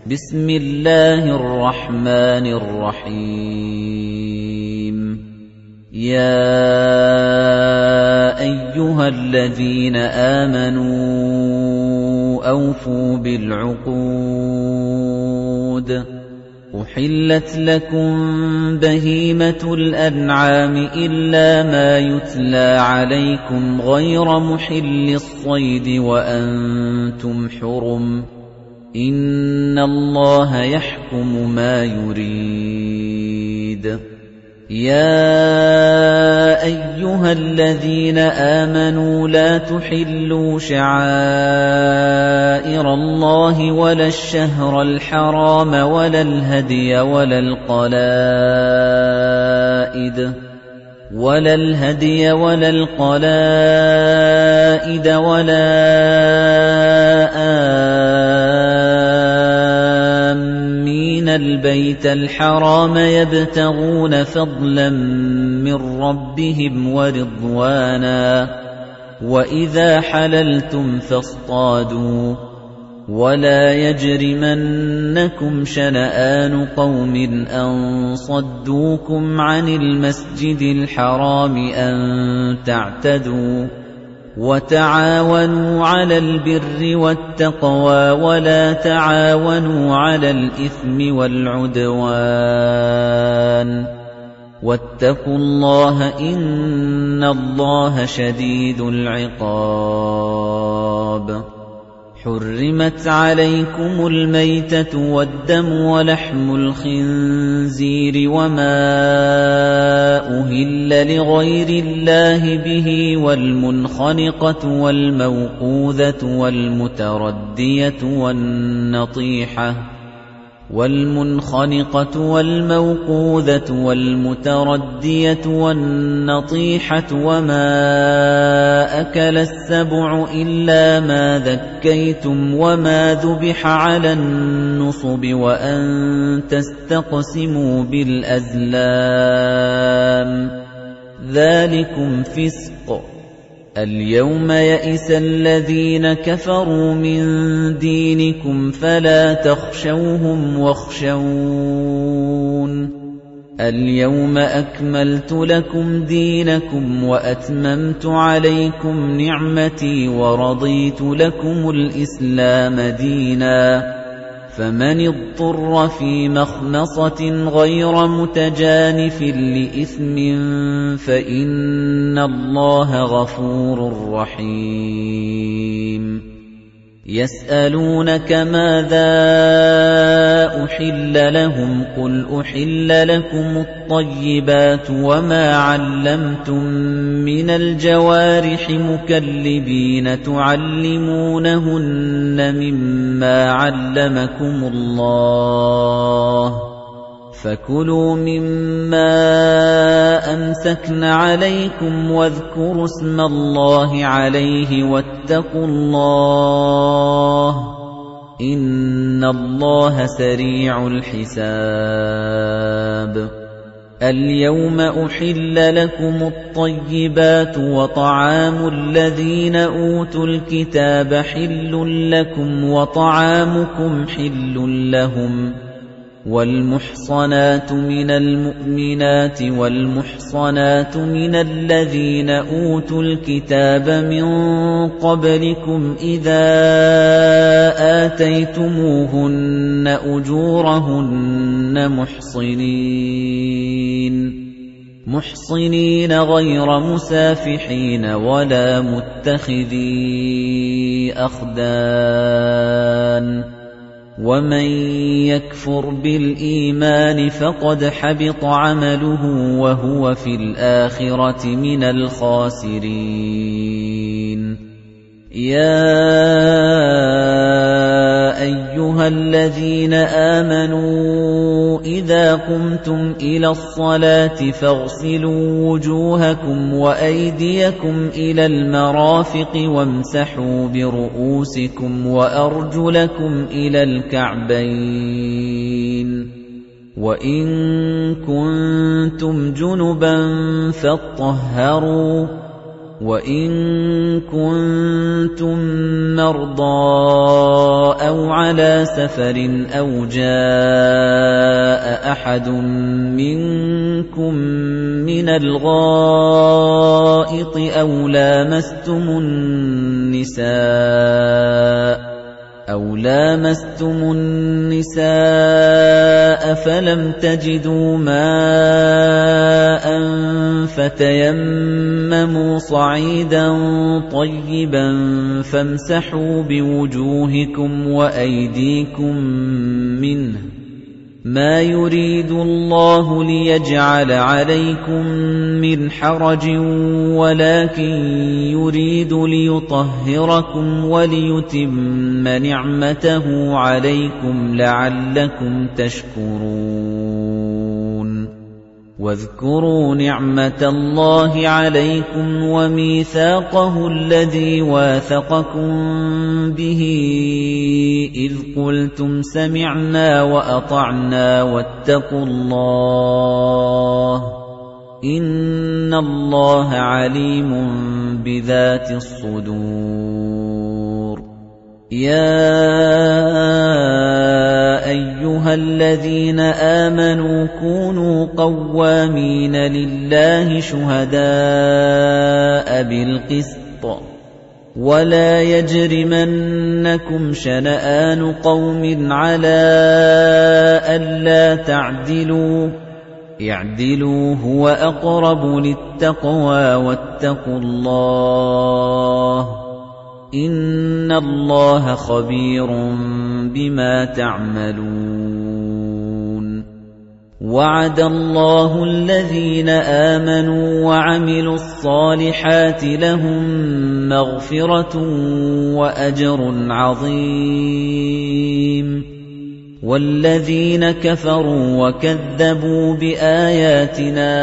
بسم الله الرحمن الرحيم يا أيها الذين آمنوا أوفوا بالعقود أحلت لكم بهيمة الأنعام إلا ما يتلى عليكم غير محل الصيد وأنتم حرم إِنَّ اللَّهَ يَحْكُمُ مَا يُرِيدُ يَا أَيُّهَا الَّذِينَ آمَنُوا لَا تُحِلُّوا شَعَائِرَ اللَّهِ وَلَا الشَّهْرَ الْحَرَامَ وَلَا الْهَدْيَ وَلَا الْقَلَائِدَ وَلَا آمِّينَ الْبَيْتَ الْحَرَامَ يَبْتَغُونَ فَضْلًا مِّن رَّبِّهِمْ وَرِضْوَانًا وَإِذَا حَلَلْتُمْ فَاصْطَادُوا وَلَا يَجْرِمَنَّكُمْ شَنَآنُ قَوْمٍ أَن صَدُّوكُمْ عَنِ الْمَسْجِدِ الْحَرَامِ أَن تَعْتَدُوا وَتَعَاوَنُوا عَلَى الْبِرِّ وَالتَّقْوَى وَلَا تَعَاوَنُوا عَلَى الْإِثْمِ وَالْعُدْوَانِ وَاتَّقُوا اللَّهَ إِنَّ اللَّهَ شَدِيدُ الْعِقَابِ حُرِّمَتْ عَلَيْكُمُ الْمَيْتَةُ وَالدَّمُ وَلَحْمُ الْخِنزِيرِ وَمَا أُهِلَّ لِغَيْرِ اللَّهِ بِهِ وَالْمُنْخَنِقَةُ وَالْمَوْقُوذَةُ وَالْمُتَرَدِّيَةُ وَالنَّطِيحَةُ وَمَا أَكَلَ السَّبُعُ إِلَّا مَا ذَكَّيْتُمْ وَمَا ذُبِحَ عَلَى النُّصُبِ وَأَن تَسْتَقْسِمُوا بِالْأَزْلَامِ ذَلِكُمْ فِسْقٌ الْيَوْمَ يَئِسَ الَّذِينَ كَفَرُوا مِن دِينِكُمْ فَلَا تَخْشَوْهُمْ وَاخْشَوْنِ الْيَوْمَ أَكْمَلْتُ لَكُمْ دِينَكُمْ وَأَتْمَمْتُ عَلَيْكُمْ نِعْمَتِي وَرَضِيتُ لَكُمُ الْإِسْلَامَ دِينًا فَمَنِ اضْطُرَّ فِي مَخْمَصَةٍ غَيْرَ مُتَجَانِفٍ لِّإِثْمٍ فَإِنَّ اللَّهَ غَفُورٌ رَّحِيمٌ يَسْأَلُونَكَ ماذا أُحِلَّ لَهُمْ قُلْ أُحِلَّ لَكُمُ الطَّيِّبَاتُ وَمَا عَلَّمْتُم مِّنَ الْجَوَارِحِ مُكَلِّبِينَ تُعَلِّمُونَهُنَّ مِمَّا عَلَّمَكُمُ اللَّهُ فَكُلُوا مِمَّا أَمْسَكْنَ عَلَيْكُمْ وَاذْكُرُوا اسْمَ اللَّهِ عَلَيْهِ وَاتَّقُوا اللَّهَ إِنَّ اللَّهَ سَرِيعُ الْحِسَابِ الْيَوْمَ أُحِلَّ لَكُمُ الطَّيِّبَاتُ وَطَعَامُ الَّذِينَ أُوتُوا الْكِتَابَ حِلٌّ لَّكُمْ وَطَعَامُكُمْ حِلٌّ لَّهُمْ وَالْمُحْصَنَاتُ مِنَ الْمُؤْمِنَاتِ وَالْمُحْصَنَاتُ مِنَ الَّذِينَ أُوتُوا الْكِتَابَ مِن قَبْلِكُمْ إِذَا آتَيْتُمُوهُنَّ أُجُورَهُنَّ مُحْصِنِينَ غَيْرَ مُسَافِحِينَ وَلَا مُتَّخِذِي أَخْدَانٍ وَمَن يَكْفُرْ بِالْإِيمَانِ فَقَدْ حَبِطَ عَمَلُهُ وَهُوَ فِي الْآخِرَةِ مِنَ الْخَاسِرِينَ يَا أَيُّهَا الَّذِينَ آمَنُوا إِذَا قُمْتُمْ إِلَى الصَّلَاةِ فَاغْسِلُوا وُجُوهَكُمْ وَأَيْدِيَكُمْ إِلَى الْمَرَافِقِ وَامْسَحُوا بِرُءُوسِكُمْ وَأَرْجُلَكُمْ إِلَى الْكَعْبَيْنِ وَإِن كُنتُمْ جُنُبًا فَاطَّهَّرُوا وَإِن كُنتُم مَّرْضَىٰ أَوْ عَلَىٰ سَفَرٍ أَوْ جَاءَ أَحَدٌ مِّنكُم مِّنَ الْغَائِطِ أَوْ لَامَسْتُمُ النِّسَاءَ فَلَمْ تَجِدُوا مَاءً فَتَيَمَّمُوا صَعِيدًا طَيِّبًا فَامْسَحُوا بِوُجُوهِكُمْ وَأَيْدِيكُم مِّنْهُ ۚ مَا يُرِيدُ اللَّهُ لِيَجْعَلَ عَلَيْكُم مِّنْ حَرَجٍ وَلَٰكِن يُرِيدُ لِيُطَهِّرَكُمْ وَلِيُتِمَّ نِعْمَتَهُ عَلَيْكُمْ لَعَلَّكُمْ تَشْكُرُونَ وَاذْكُرُوا نِعْمَةَ اللَّهِ عَلَيْكُمْ وَمِيثَاقَهُ الَّذِي وَاثَقَكُم بِهِ إِذْ قُلْتُمْ سَمِعْنَا وَأَطَعْنَا وَاتَّقُوا اللَّهَ إِنَّ اللَّهَ عَلِيمٌ بِذَاتِ الصُّدُورِ يَا أَيُّهَا الَّذِينَ آمَنُوا كُونُوا قَوَّامِينَ لِلَّهِ شُهَدَاءَ بِالْقِسْطِ ۖ وَلَا يَجْرِمَنَّكُمْ شَنَآنُ قَوْمٍ عَلَىٰ أَلَّا تَعْدِلُوا ۚ اعْدِلُوا هُوَ أَقْرَبُ لِلتَّقْوَىٰ ۖ وَاتَّقُوا اللَّهَ ۚ إِنَّ اللَّهَ خَبِيرٌ بِمَا تَعْمَلُونَ وَعَدَ اللَّهُ الَّذِينَ آمَنُوا وَعَمِلُوا الصَّالِحَاتِ لَهُم مَّغْفِرَةٌ وَأَجْرٌ عَظِيمٌ وَالَّذِينَ كَفَرُوا وَكَذَّبُوا بِآيَاتِنَا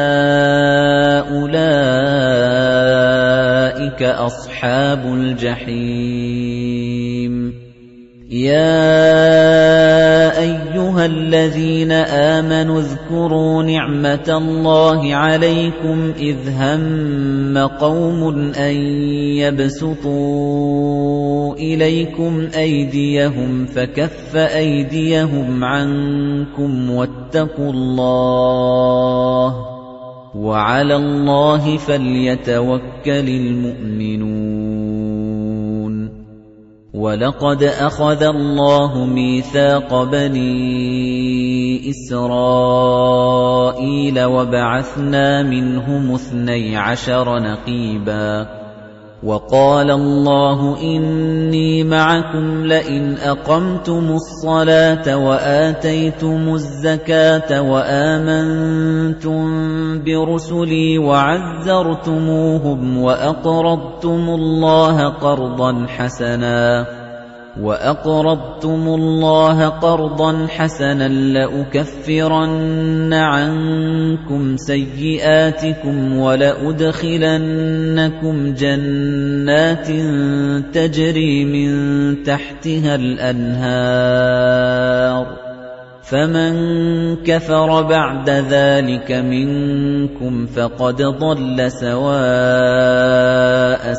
أُولَٰئِكَ أَصْحَابُ الْجَحِيمِ يَا أَيُّهَا الَّذِينَ آمَنُوا اذْكُرُوا نِعْمَةَ اللَّهِ عَلَيْكُمْ إِذْ هَمَّ قَوْمٌ أَن يَبْسُطُوا إِلَيْكُمْ أَيْدِيَهُمْ فَكَفَّ أَيْدِيَهُمْ عَنكُمْ وَاتَّقُوا اللَّهَ ۚ وَعَلَى اللَّهِ فَلْيَتَوَكَّلِ الْمُؤْمِنُونَ وَلَقَدْ أَخَذَ اللَّهُ مِيثَاقَ بَنِي إِسْرَائِيلَ وَبَعَثْنَا مِنْهُمُ 12 نَقِيبًا ۖ وَقَالَ اللَّهُ إِنِّي مَعَكُمْ لَئِنْ أَقَمْتُمُ الصَّلَاةَ وَآتَيْتُمُ الزَّكَاةَ وَآمَنتُم بِرُسُلِي وَعَزَّرْتُمُوهُمْ وَأَقْرَضْتُمُ اللَّهَ قَرْضًا حَسَنًا لَّأُكَفِّرَنَّ عَنكُمْ سَيِّئَاتِكُمْ وَلَأُدْخِلَنَّكُمْ جَنَّاتٍ تَجْرِي مِن تَحْتِهَا الْأَنْهَارُ ۚ فَمَن كَفَرَ بَعْدَ ذَٰلِكَ مِنكُمْ فَقَدْ ضَلَّ سَوَاءَ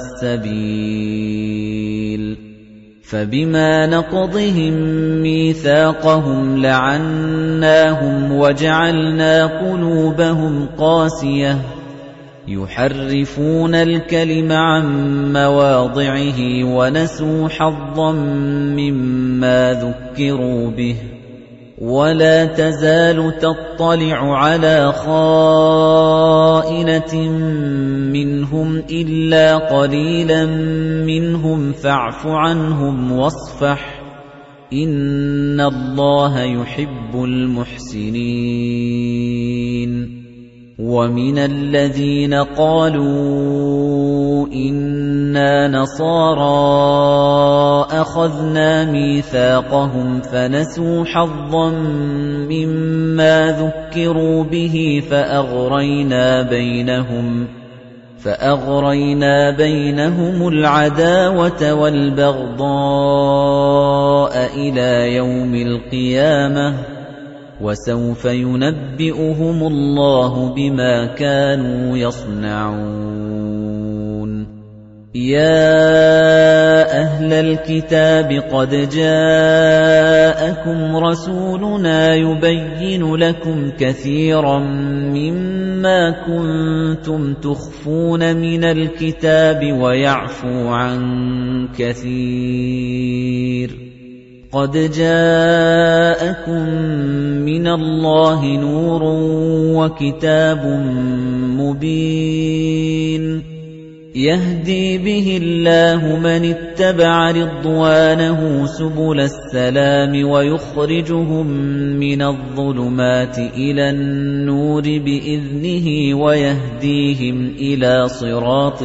السَّبِيلِ فَبِمَا نَقْضِهِم مِّيثَاقَهُمْ لَعَنَّاهُمْ وَجَعَلْنَا قُلُوبَهُمْ قَاسِيَةً يُحَرِّفُونَ الْكَلِمَ عَن مَّوَاضِعِهِ وَنَسُوا حَظًّا مِّمَّا ذُكِّرُوا بِهِ ۚ وَلَا تَزَالُ تَطَّلِعُ عَلَىٰ خَائِنَةٍ مِّنْهُمْ إِلَّا قَلِيلًا مِّنْهُمْ فَاعْفُ عَنْهُمْ وَاصْفَحْ ۚ إِنَّ اللَّهَ يُحِبُّ الْمُحْسِنِينَ وَمِنَ الَّذِينَ قَالُوا إِنَّا نَصَارَىٰ أَخَذْنَا مِيثَاقَهُمْ فَنَسُوا حَظًّا مِّمَّا ذُكِّرُوا بِهِ فَأَغْرَيْنَا بَيْنَهُمُ الْعَدَاوَةَ وَالْبَغْضَاءَ إِلَىٰ يَوْمِ الْقِيَامَةِ ۚ وَسَوْفَ يُنَبِّئُهُمُ اللَّهُ بِمَا كَانُوا يَصْنَعُونَ يَا أَهْلَ الْكِتَابِ قَدْ جَاءَكُمْ رَسُولُنَا يُبَيِّنُ لَكُمْ كَثِيرًا مِّمَّا كُنتُمْ تُخْفُونَ مِنَ الْكِتَابِ وَيَعْفُو عَن كَثِيرٍ قَدْ جَاءَكُم مِّنَ اللَّهِ نُورٌ وَكِتَابٌ مُّبِينٌ يَهْدِي بِهِ اللَّهُ مَنِ اتَّبَعَ رِضْوَانَهُ سُبُلَ السَّلَامِ وَيُخْرِجُهُم مِّنَ الظُّلُمَاتِ إِلَى النُّورِ بِإِذْنِهِ وَيَهْدِيهِمْ إِلَىٰ صِرَاطٍ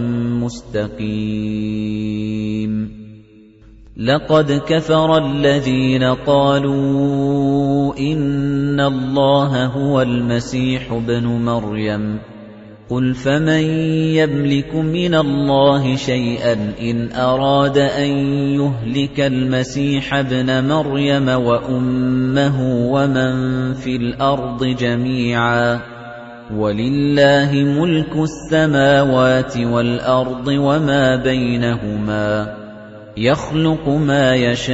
مُّسْتَقِيمٍ لَقَدْ كَفَرَ الَّذِينَ قَالُوا إِنَّ اللَّهَ هُوَ الْمَسِيحُ ابْنُ مَرْيَمَ قُلْ فَمَن يَمْلِكُ مِنَ اللَّهِ شَيْئًا إِنْ أَرَادَ أَن يُهْلِكَ الْمَسِيحَ ابْنَ مَرْيَمَ وَأُمَّهُ وَمَن فِي الْأَرْضِ جَمِيعًا وَلِلَّهِ مُلْكُ السَّمَاوَاتِ وَالْأَرْضِ وَمَا بَيْنَهُمَا يَخْلُقُ مَا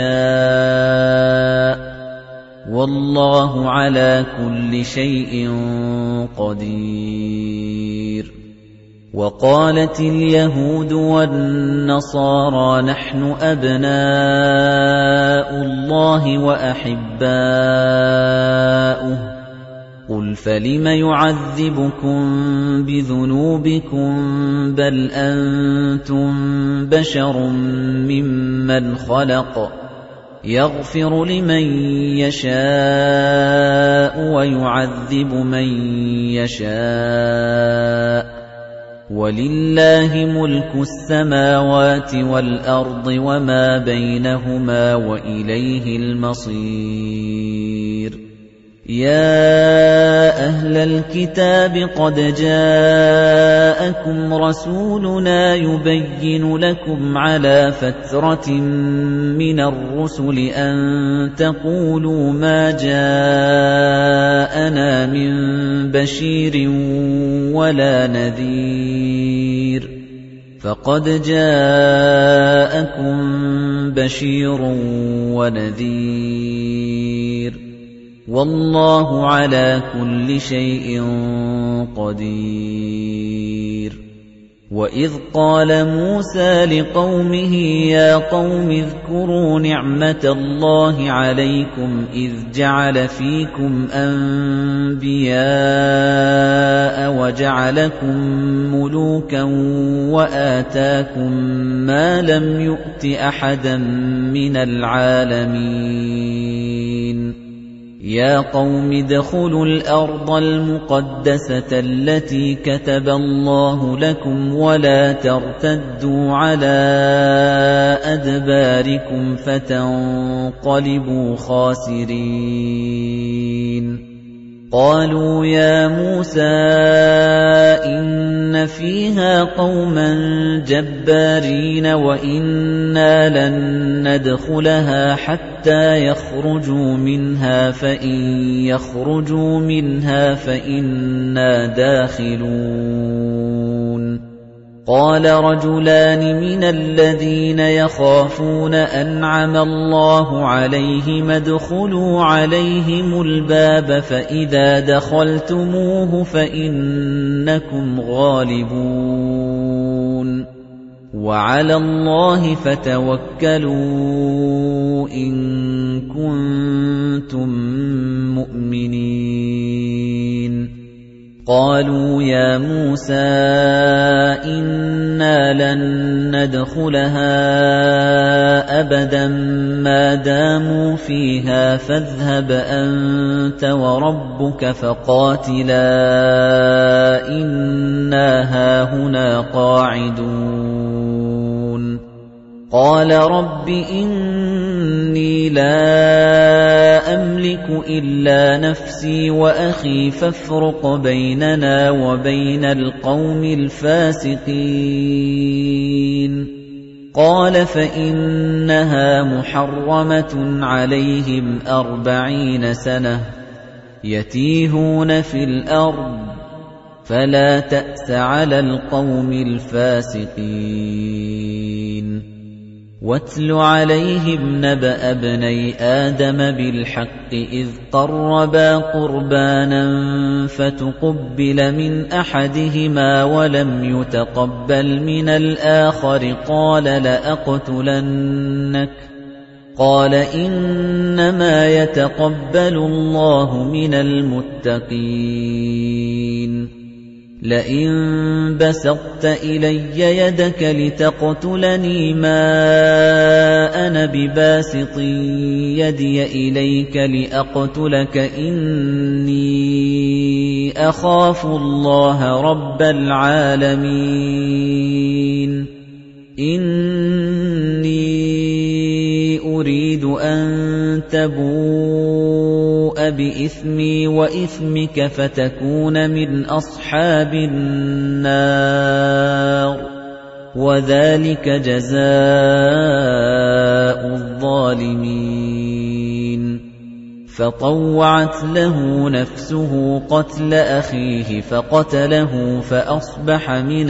يَشَاءُ وَاللَّهُ عَلَى كُلِّ شَيْءٍ قَدِيرٌ وَقَالَتِ الْيَهُودُ وَالنَّصَارَى نَحْنُ أَبْنَاءُ اللَّهِ وَأَحِبَّاؤُهُ قُلْ فَلِمَ يُعَذِّبُكُم بِذُنُوبِكُم بَلْ أَنتُم بَشَرٌ مِّمَّنْ خَلَقَ يَغْفِرُ لِمَن يَشَاءُ وَيُعَذِّبُ مَن يَشَاءُ وَلِلَّهِ مُلْكُ السَّمَاوَاتِ وَالْأَرْضِ وَمَا بَيْنَهُمَا وَإِلَيْهِ الْمَصِيرُ يَا أَهْلَ الْكِتَابِ قَدْ جَاءَكُمْ رَسُولُنَا يُبَيِّنُ لَكُمْ عَلَى فَتْرَةٍ مِّنَ الرُّسُلِ أَن تَقُولُوا مَا جَاءَنَا مِن بَشِيرٍ وَلَا نَذِيرٍ فَقَدْ جَاءَكُم بَشِيرٌ وَنَذِيرٌ وَاللَّهُ عَلَى كُلِّ شَيْءٍ قَدِيرٌ وَإِذْ قَالَ مُوسَى لِقَوْمِهِ يَا قَوْمِ اذْكُرُوا نِعْمَةَ اللَّهِ عَلَيْكُمْ إِذْ جَعَلَ فِيكُمْ أَنبِيَاءَ وَجَعَلَكُم مُّلُوكًا وَآتَاكُم مَّا لَمْ يُؤْتِ أَحَدًا مِّنَ الْعَالَمِينَ يَا قَوْمِ ادْخُلُوا الْأَرْضَ الْمُقَدَّسَةَ الَّتِي كَتَبَ اللَّهُ لَكُمْ وَلَا تَرْتَدُّوا عَلَىٰ أَدْبَارِكُمْ فَتَنقَلِبُوا خَاسِرِينَ قَالُوا يَا مُوسَىٰ إِنَّ فِيهَا قَوْمًا جَبَّارِينَ وَإِنَّا لَن نَّدْخُلَهَا حَتَّىٰ يَخْرُجُوا مِنْهَا فَإِن يَخْرُجُوا مِنْهَا فَإِنَّا دَاخِلُونَ قَالَ رَجُلَانِ مِنَ الَّذِينَ يَخَافُونَ أَنْعَمَ اللَّهُ عَلَيْهِمُ ادْخُلُوا عَلَيْهِمُ الْبَابَ فَإِذَا دَخَلْتُمُوهُ فَإِنَّكُمْ غَالِبُونَ وَعَلَى اللَّهِ فَتَوَكَّلُوا إِن كُنتُم مُّؤْمِنِينَ قَالُوا يَا مُوسَىٰ إِنَّا لَن نَّدْخُلَهَا أَبَدًا مَّا دَامُوا فِيهَا فَاذْهَبْ أَنتَ وَرَبُّكَ فَقَاتِلَا إِنَّا هَاهُنَا قَاعِدُونَ قَالَ رَبِّ إِنِّي لَا أَمْلِكُ إِلَّا نَفْسِي وَأَخِي فَافْرُقْ بَيْنَنَا وَبَيْنَ الْقَوْمِ الْفَاسِقِينَ قَالَ فَإِنَّهَا مُحَرَّمَةٌ عَلَيْهِمْ 40 سَنَةً يَتِيهُونَ فِي الْأَرْضِ فلا تأس على القوم الفاسقين واتل عليهم نبأ ابني آدم بالحق إذ قربا قربانا فتقبل من أحدهما ولم يتقبل من الآخر قال لأقتلنك قال إنما يتقبل الله من المتقين لئن بسطت إلي يدك لتقتلني ما أنا بباسط يدي إليك لأقتلك إني أخاف الله رب العالمين إني أريد أن تبوء بإثمي وإثمك فتكون من أصحاب النار وذلك جزاء الظالمين فطوعت له نفسه قتل أخيه فقتله فأصبح من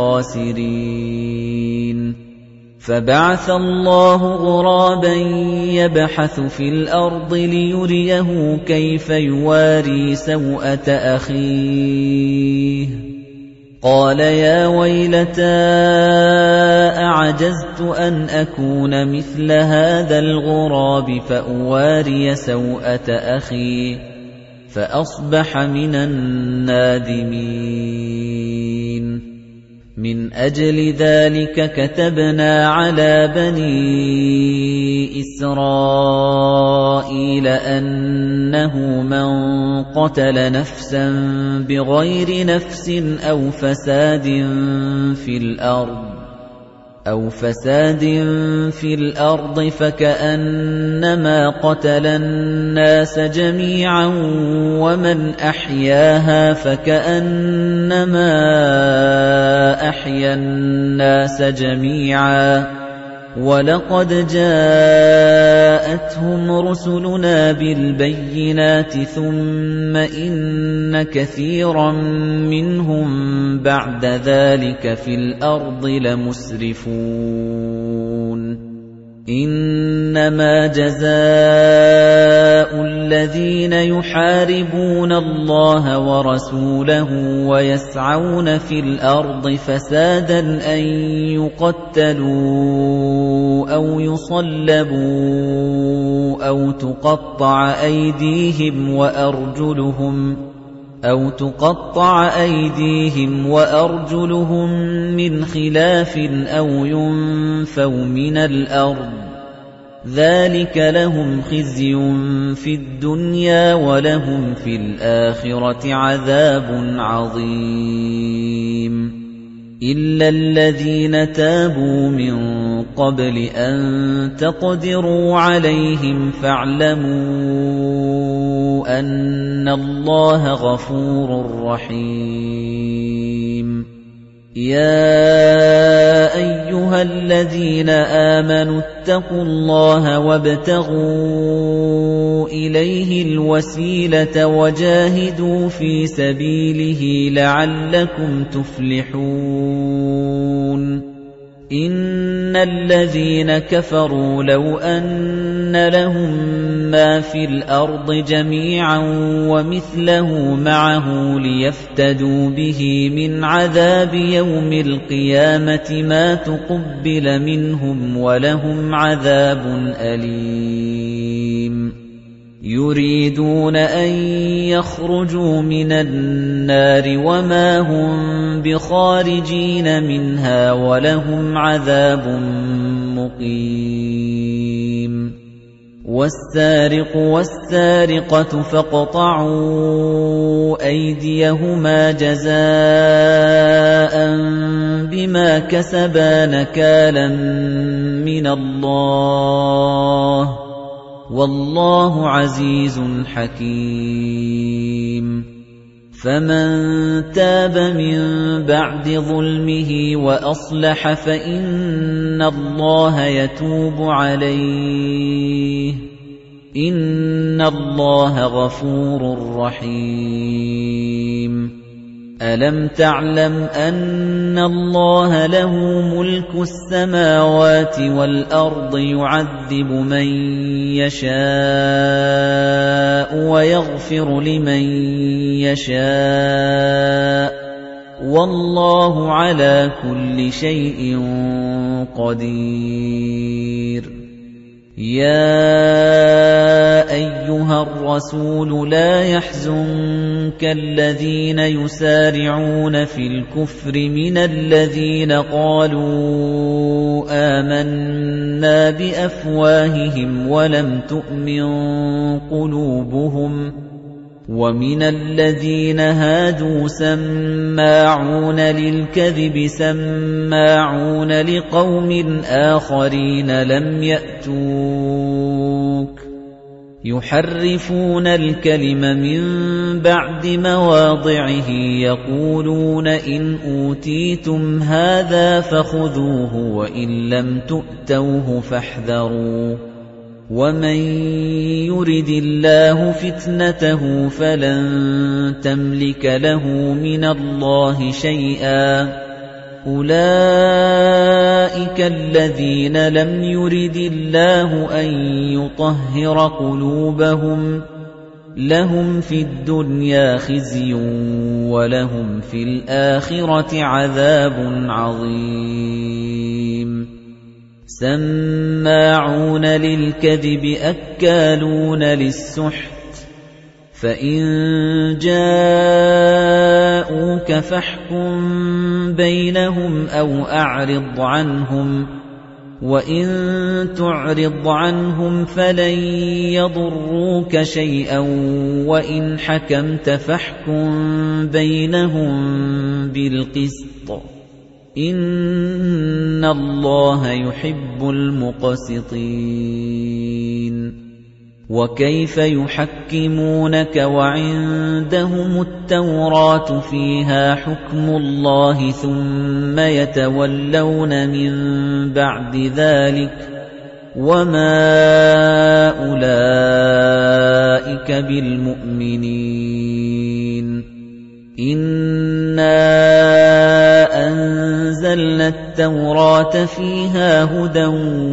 الخاسرين فبعث الله غرابا يبحث في الأرض ليريه كيف يواري سوءة أخيه قال يا ويلتى أعجزت أن أكون مثل هذا الغراب فأواري سوءة أخي فأصبح من النادمين من أجل ذلك كتبنا على بني إسرائيل أنه من قتل نفسا بغير نفس أو فساد في الأرض فكأنما قتل الناس جميعا ومن أحياها فكأنما أحيا الناس جميعا وَلَقَدْ جَاءَتْهُمْ رُسُلُنَا بِالْبَيِّنَاتِ ثُمَّ إِنَّ كَثِيرًا مِنْهُمْ بَعْدَ ذَلِكَ فِي الْأَرْضِ لَمُسْرِفُونَ إِنَّمَا جَزَاءُ الَّذِينَ يُحَارِبُونَ اللَّهَ وَرَسُولَهُ وَيَسْعَوْنَ فِي الْأَرْضِ فَسَادًا أَن يُقَتَّلُوا أَوْ يُصَلَّبُوا أَوْ تُقَطَّعَ أَيْدِيهِمْ وَأَرْجُلُهُم مِّنْ خِلَافٍ أَوْ يُنفَوْا مِنَ الْأَرْضِ ذَلِكَ لَهُمْ خِزْيٌ فِي الدُّنْيَا وَلَهُمْ فِي الْآخِرَةِ عَذَابٌ عَظِيمٌ إِلَّا الَّذِينَ تَابُوا مِن قَبْلِ أَن تَقْدِرُوا عَلَيْهِمْ فَاعْلَمُوا أَنَّ اللَّهَ غَفُورٌ رَّحِيمٌ يَا أَيُّهَا الَّذِينَ آمَنُوا اتَّقُوا اللَّهَ وَابْتَغُوا إِلَيْهِ الْوَسِيلَةَ وَجَاهِدُوا فِي سَبِيلِهِ لَعَلَّكُمْ تُفْلِحُونَ إِنَّ الَّذِينَ كَفَرُوا لَوْ أَنَّ لَهُم مَّا فِي الْأَرْضِ جَمِيعًا وَمِثْلَهُ مَعَهُ لِيَفْتَدُوا بِهِ مِنْ عَذَابِ يَوْمِ الْقِيَامَةِ مَا تُقُبِّلَ مِنْهُمْ وَلَهُمْ عَذَابٌ أَلِيمٌ يُرِيدُونَ أَن يَخْرُجُوا مِنَ النَّارِ وَمَا هُم بِخَارِجِينَ مِنْهَا وَلَهُمْ عَذَابٌ مُقِيمٌ وَالسَّارِقُ وَالسَّارِقَةُ فَاقْطَعُوا أَيْدِيَهُمَا جَزَاءً بِمَا كَسَبَا نَكَالًا مِنَ اللَّهِ وَاللَّهُ عَزِيزٌ حَكِيمٌ فَمَن تَابَ مِن بَعْدِ ظُلْمِهِ وَأَصْلَحَ فَإِنَّ اللَّهَ يَتُوبُ عَلَيْهِ إِنَّ اللَّهَ غَفُورٌ رَّحِيمٌ أَلَمْ تَعْلَمْ أَنَّ اللَّهَ لَهُ مُلْكُ السَّمَاوَاتِ وَالْأَرْضِ يُعَذِّبُ مَن يَشَاءُ وَيَغْفِرُ لِمَن يَشَاءُ وَاللَّهُ عَلَى كُلِّ شَيْءٍ قَدِيرٌ يَا أَيُّهَا الرَّسُولُ لَا يَحْزُنكَ الَّذِينَ يُسَارِعُونَ فِي الْكُفْرِ مِنَ الَّذِينَ قَالُوا آمَنَّا بِأَفْوَاهِهِمْ وَلَمْ تُؤْمِن قُلُوبُهُمْ وَمِنَ الَّذِينَ هَادُوا سَمَّاعُونَ لِلْكَذِبِ سَمَّاعُونَ لِقَوْمٍ آخَرِينَ لَمْ يَأْتُوكَ يُحَرِّفُونَ الْكَلِمَ مِنْ بَعْدِ مَوَاضِعِهِ يَقُولُونَ إِنْ أُوتِيتُمْ هَذَا فَخُذُوهُ وَإِنْ لَمْ تُؤْتَوْهُ فاحْذَرُوا وَمَن يُرِدِ اللَّهُ فِتْنَتَهُ فَلَن تَمْلِكَ لَهُ مِنَ اللَّهِ شَيْئًا أُولَئِكَ الَّذِينَ لَمْ يُرِدِ اللَّهُ أَن يُطَهِّرَ قُلُوبَهُمْ لَهُمْ فِي الدُّنْيَا خِزْيٌ وَلَهُمْ فِي الْآخِرَةِ عَذَابٌ عَظِيمٌ سَمَّاعُونَ لِلْكَذِبِ أَكَّالُونَ لِلسُّحْتِ فَإِن جَاءُوكَ فَاحْكُم بَيْنَهُمْ أَوْ أَعْرِضْ عَنْهُمْ وَإِن تُعْرِضْ عَنْهُمْ فَلَن يَضُرُّوكَ شَيْئًا وَإِنْ حَكَمْتَ فَاحْكُم بَيْنَهُم بِالْقِسْطِ إِنَّ اللَّهَ يُحِبُّ الْمُقْسِطِينَ وَكَيْفَ يُحَكِّمُونَكَ وَعِندَهُمُ التَّوْرَاةُ فِيهَا حُكْمُ اللَّهِ ثُمَّ يَتَوَلَّوْنَ مِن بَعْدِ ذَلِكَ وَمَا أُولَئِكَ بِالْمُؤْمِنِينَ إِنَّا أَنزَلْنَا التَّوْرَاةَ فِيهَا هُدًى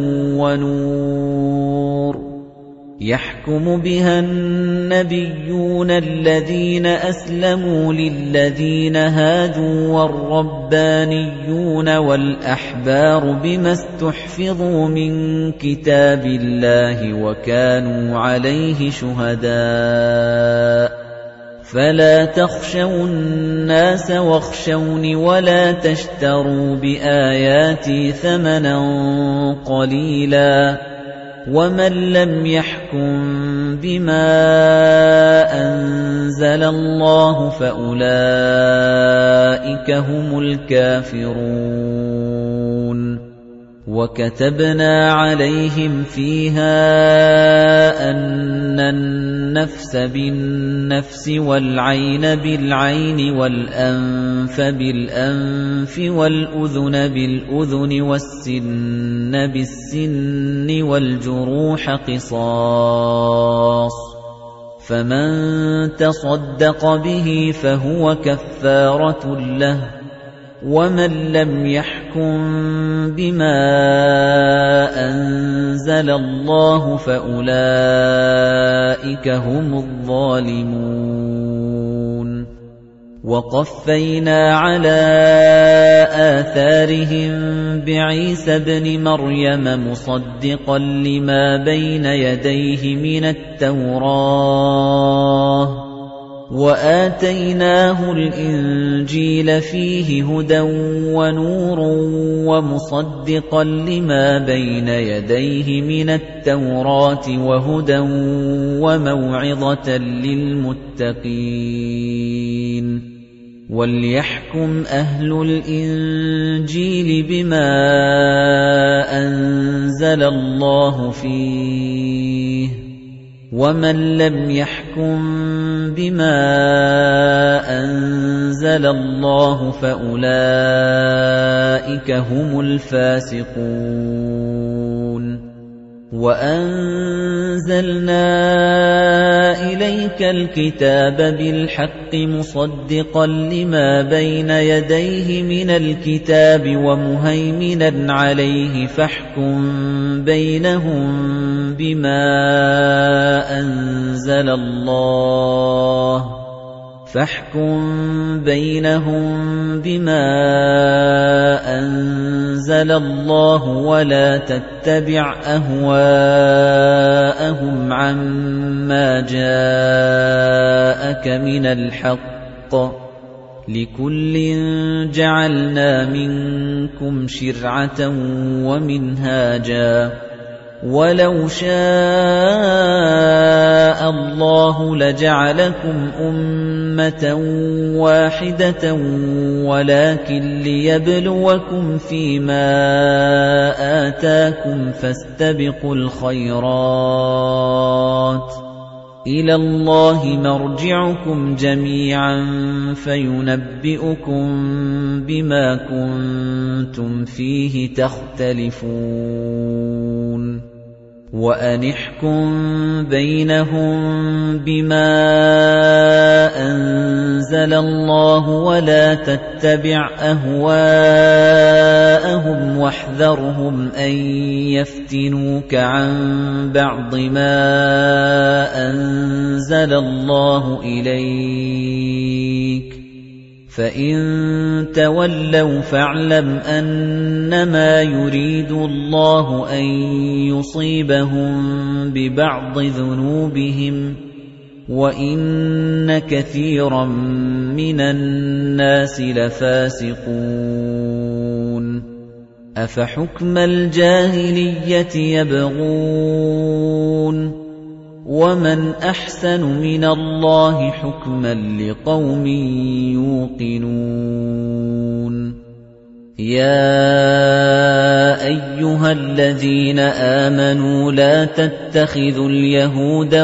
وَنُورٌ يَحْكُمُ بِهَا النَّبِيُّونَ الَّذِينَ أَسْلَمُوا لِلَّذِينَ هَادُوا وَالرَّبَّانِيُّونَ وَالْأَحْبَارُ بِمَا اسْتُحْفِظُوا مِن كِتَابِ اللَّهِ وَكَانُوا عَلَيْهِ شُهَدَاءَ فَلَا تَخْشَوُا النَّاسَ وَاخْشَوْنِ وَلَا تَشْتَرُوا بِآيَاتِي ثَمَنًا قَلِيلًا وَمَن لَّمْ يَحْكُم بِمَا أَنزَلَ اللَّهُ فَأُولَئِكَ هُمُ الْكَافِرُونَ وَكَتَبْنَا عَلَيْهِمْ فِيهَا أَنَّ النَّفْسَ بِالنَّفْسِ وَالْعَيْنَ بِالْعَيْنِ وَالْأَنفَ بِالْأَنفِ وَالْأُذُنَ بِالْأُذُنِ وَالسِّنَّ بِالسِّنِّ وَالْجُرُوحَ قِصَاصٌ فَمَن تَصَدَّقَ بِهِ فَهُوَ كَفَّارَةٌ لَّهُ وَمَن لَّمْ يَحْكُم بِمَا أَنزَلَ اللَّهُ فَأُولَئِكَ هُمُ الظَّالِمُونَ وَقَفَّيْنَا عَلَى آثَارِهِم بِعِيسَى ابْنِ مَرْيَمَ مُصَدِّقًا لِّمَا بَيْنَ يَدَيْهِ مِنَ التَّوْرَاةِ وَآتَيْنَاهُ الْإِنجِيلَ فِيهِ هُدًى وَنُورٌ وَمُصَدِّقًا لِّمَا بَيْنَ يَدَيْهِ مِنَ التَّوْرَاةِ وَهُدًى وَمَوْعِظَةً لِّلْمُتَّقِينَ وَلْيَحْكُمْ أَهْلُ الْإِنجِيلِ بِمَا أَنزَلَ اللَّهُ فِيهِ وَمَن لَّمْ يَحْكُم بِمَا أَنزَلَ اللَّهُ فَأُولَئِكَ هُمُ الْفَاسِقُونَ وَأَنزَلْنَا إِلَيْكَ الْكِتَابَ بِالْحَقِّ مُصَدِّقًا لِمَا بَيْنَ يَدَيْهِ مِنَ الْكِتَابِ وَمُهَيْمِنًا عَلَيْهِ فَاحْكُم بَيْنَهُم بِمَا أَنزَلَ اللَّهُ وَلَا تَتَّبِعْ أَهْوَاءَهُمْ عَمَّا جَاءَكَ مِنَ الْحَقِّ ۚ لِكُلٍّ جَعَلْنَا مِنكُمْ شِرْعَةً وَمِنْهَاجًا ۚ وَلَوْ شَاءَ اللَّهُ لَجَعَلَكُمْ أُمَّةً وَاحِدَةً وَلَكِن لِّيَبْلُوَكُمْ فِيمَا آتَاكُمْ فَاسْتَبِقُوا الْخَيْرَاتِ ۚ إِلَى اللَّهِ مَرْجِعُكُمْ جَمِيعًا فَيُنَبِّئُكُم بِمَا كُنتُمْ فِيهِ تَخْتَلِفُونَ وَأَنِ احْكُم بَيْنَهُم بِمَا أَنزَلَ اللَّهُ وَلَا تَتَّبِعْ أَهْوَاءَهُمْ وَاحْذَرْهُمْ أَن يَفْتِنُوكَ عَن بَعْضِ مَا أَنزَلَ اللَّهُ إِلَيْكَ ۖ فَإِن تَوَلَّوْا فَاعْلَمْ أَنَّمَا يُرِيدُ اللَّهُ أَن يُصِيبَهُم بِبَعْضِ ذُنُوبِهِمْ ۗ وَإِنَّ كَثِيرًا مِّنَ النَّاسِ لَفَاسِقُونَ أَفَحُكْمَ الْجَاهِلِيَّةِ يَبْغُونَ وَمَنْ أَحْسَنُ مِنَ اللَّهِ حُكْمًا لِقَوْمٍ يُوقِنُونَ يَا أَيُّهَا الَّذِينَ آمَنُوا لَا تَتَّخِذُوا الْيَهُودَ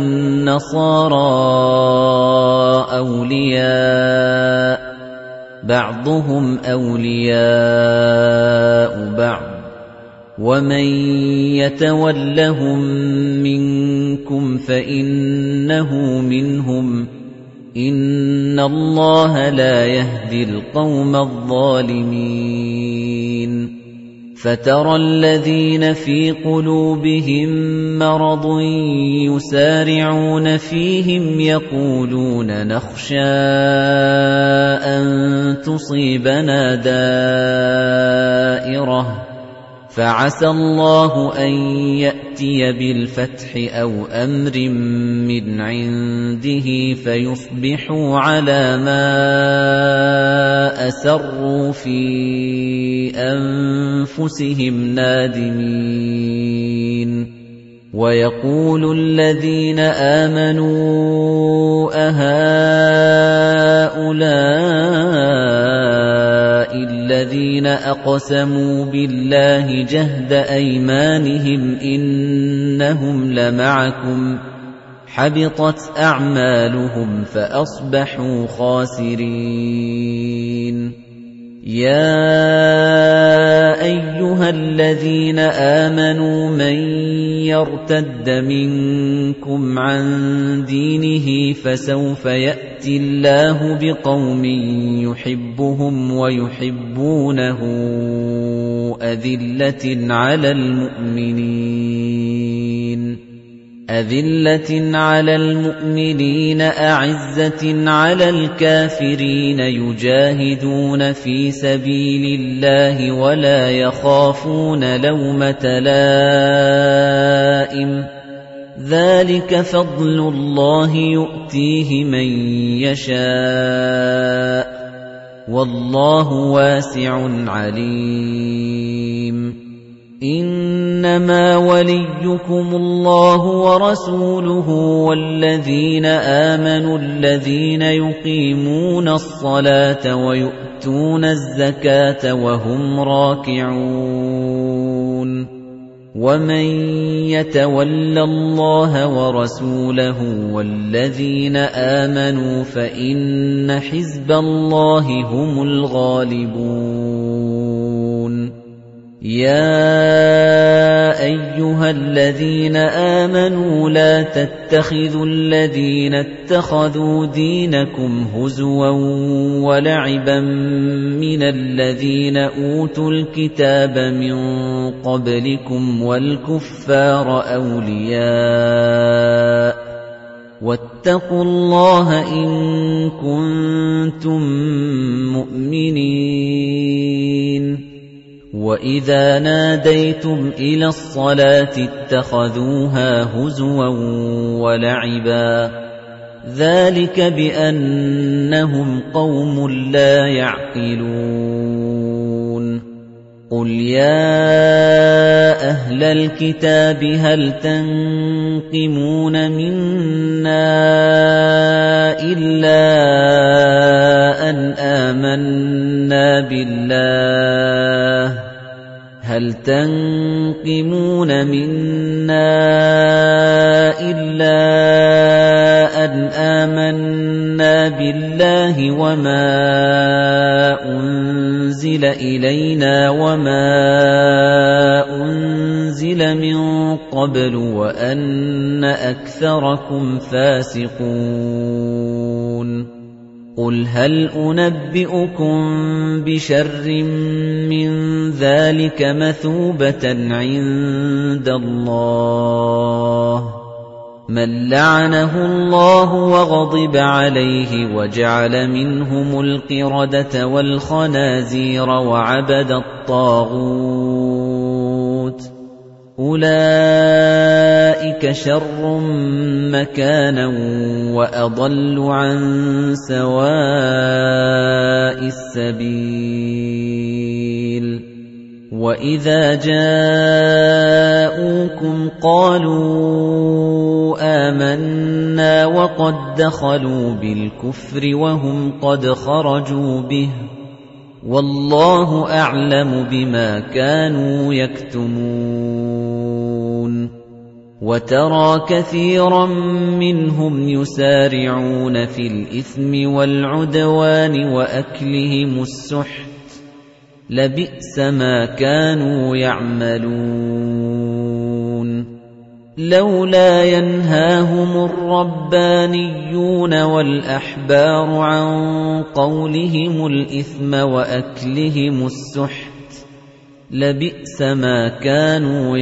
وَالنَّصَارَىٰ أَوْلِيَاءَ ۘ بَعْضُهُمْ أَوْلِيَاءُ بَعْضٍ ۚ وَمَن يَتَوَلَّهُم مِّنكُمْ فَإِنَّهُ مِنْهُمْ ۗ إِنَّ اللَّهَ لَا يَهْدِي الْقَوْمَ الظَّالِمِينَ فَتَرَى الَّذِينَ فِي قُلُوبِهِم مَّرَضٌ يُسَارِعُونَ فِيهِمْ يَقُولُونَ نَخْشَىٰ أَن تُصِيبَنَا دَائِرَةٌ ۚ فَعَسَى اللَّهُ أَن يَأْتِيَ بِالْفَتْحِ أَوْ أَمْرٍ مِّنْ عِندِهِ فَيُصْبِحُوا عَلَىٰ مَا أَسَرُّوا فِي أَنفُسِهِمْ نَادِمِينَ وَيَقُولُ الَّذِينَ آمَنُوا أَهَٰؤُلَاءِ الَّذِينَ أَقْسَمُوا بِاللَّهِ جَهْدَ أَيْمَانِهِمْ إِنَّهُمْ لَمَعَكُمْ ۚ حَبِطَتْ أَعْمَالُهُمْ فَأَصْبَحُوا خَاسِرِينَ يَا أَيُّهَا الَّذِينَ آمَنُوا مَن يَرْتَدَّ مِنكُمْ عَن دِينِهِ فَسَوْفَ يَأْتِي اللَّهُ بِقَوْمٍ يُحِبُّهُمْ وَيُحِبُّونَهُ أَذِلَّةٍ عَلَى الْمُؤْمِنِينَ أَعِزَّةٍ عَلَى الْكَافِرِينَ يُجَاهِدُونَ فِي سَبِيلِ اللَّهِ وَلَا يَخَافُونَ لَوْمَةَ لَائِمٍ ۚ ذَلِكَ فَضْلُ اللَّهِ يُؤْتِيهِ مَن يَشَاءُ ۚ وَاللَّهُ وَاسِعٌ عَلِيمٌ إِنَّمَا وَلِيُّكُمُ اللَّهُ وَرَسُولُهُ وَالَّذِينَ آمَنُوا الَّذِينَ يُقِيمُونَ الصَّلَاةَ وَيُؤْتُونَ الزَّكَاةَ وَهُمْ رَاكِعُونَ وَمَن يَتَوَلَّ اللَّهَ وَرَسُولَهُ وَالَّذِينَ آمَنُوا فَإِنَّ حِزْبَ اللَّهِ هُمُ الْغَالِبُونَ يَا أَيُّهَا الَّذِينَ آمَنُوا لَا تَتَّخِذُوا الَّذِينَ اتَّخَذُوا دِينَكُمْ هُزُوًا وَلَعِبًا مِنَ الَّذِينَ أُوتُوا الْكِتَابَ مِن قَبْلِكُمْ وَالْكُفَّارَ أَوْلِيَاءَ ۚ وَاتَّقُوا اللَّهَ إِن كُنتُم مُّؤْمِنِينَ. وَإِذَا نَادَيْتُمْ إِلَى الصَّلَاةِ اتَّخَذُوهَا هُزُوًا وَلَعِبًا ۚ ذَلِكَ بِأَنَّهُمْ قَوْمٌ لَّا يَعْقِلُونَ قُلْ يَا أَهْلَ الْكِتَابِ هَلْ تَنقِمُونَ مِنَّا إِلَّا أَنْ آمَنَّا بِاللَّهِ وَمَا أُنزِلَ إِلَيْنَا وَمَا أُنزِلَ مِن قَبْلُ وَأَنَّ أَكْثَرَكُمْ فَاسِقُونَ قُلْ هَلْ أُنَبِّئُكُم بِشَرٍّ مِّن ذَلِكَ مَثُوبَةً عِندَ اللَّهِ مَن لَّعَنَهُ اللَّهُ وَغَضِبَ عَلَيْهِ وَجَعَلَ مِنْهُمُ الْقِرَدَةَ وَالْخَنَازِيرَ وَعَبَدَ الطَّاغُوتَ ۚ أُولَٰئِكَ شَرٌّ مَّكَانًا وَأَضَلُّ عَن سَوَاءِ السَّبِيلِ وَإِذَا جَاءُوكُمْ قَالُوا آمَنَّا وَقَدْ دَخَلُوا بِالْكُفْرِ وَهُمْ قَدْ خَرَجُوا بِهِ ۚ وَاللَّهُ أَعْلَمُ بِمَا كَانُوا يَكْتُمُونَ وَتَرَى كَثِيرًا مِّنْهُمْ يُسَارِعُونَ فِي الْإِثْمِ وَالْعُدْوَانِ وَأَكْلِهِمُ السُّحْتَ ۚ لَبِئْسَ مَا كَانُوا يَعْمَلُونَ لَوْلَا يَنْهَاهُمُ الرَّبَّانِيُّونَ وَالْأَحْبَارُ عَن قَوْلِهِمُ الْإِثْمَ وَأَكْلِهِمُ السُّحْتَ لَبِئْسَ مَا كَانُوا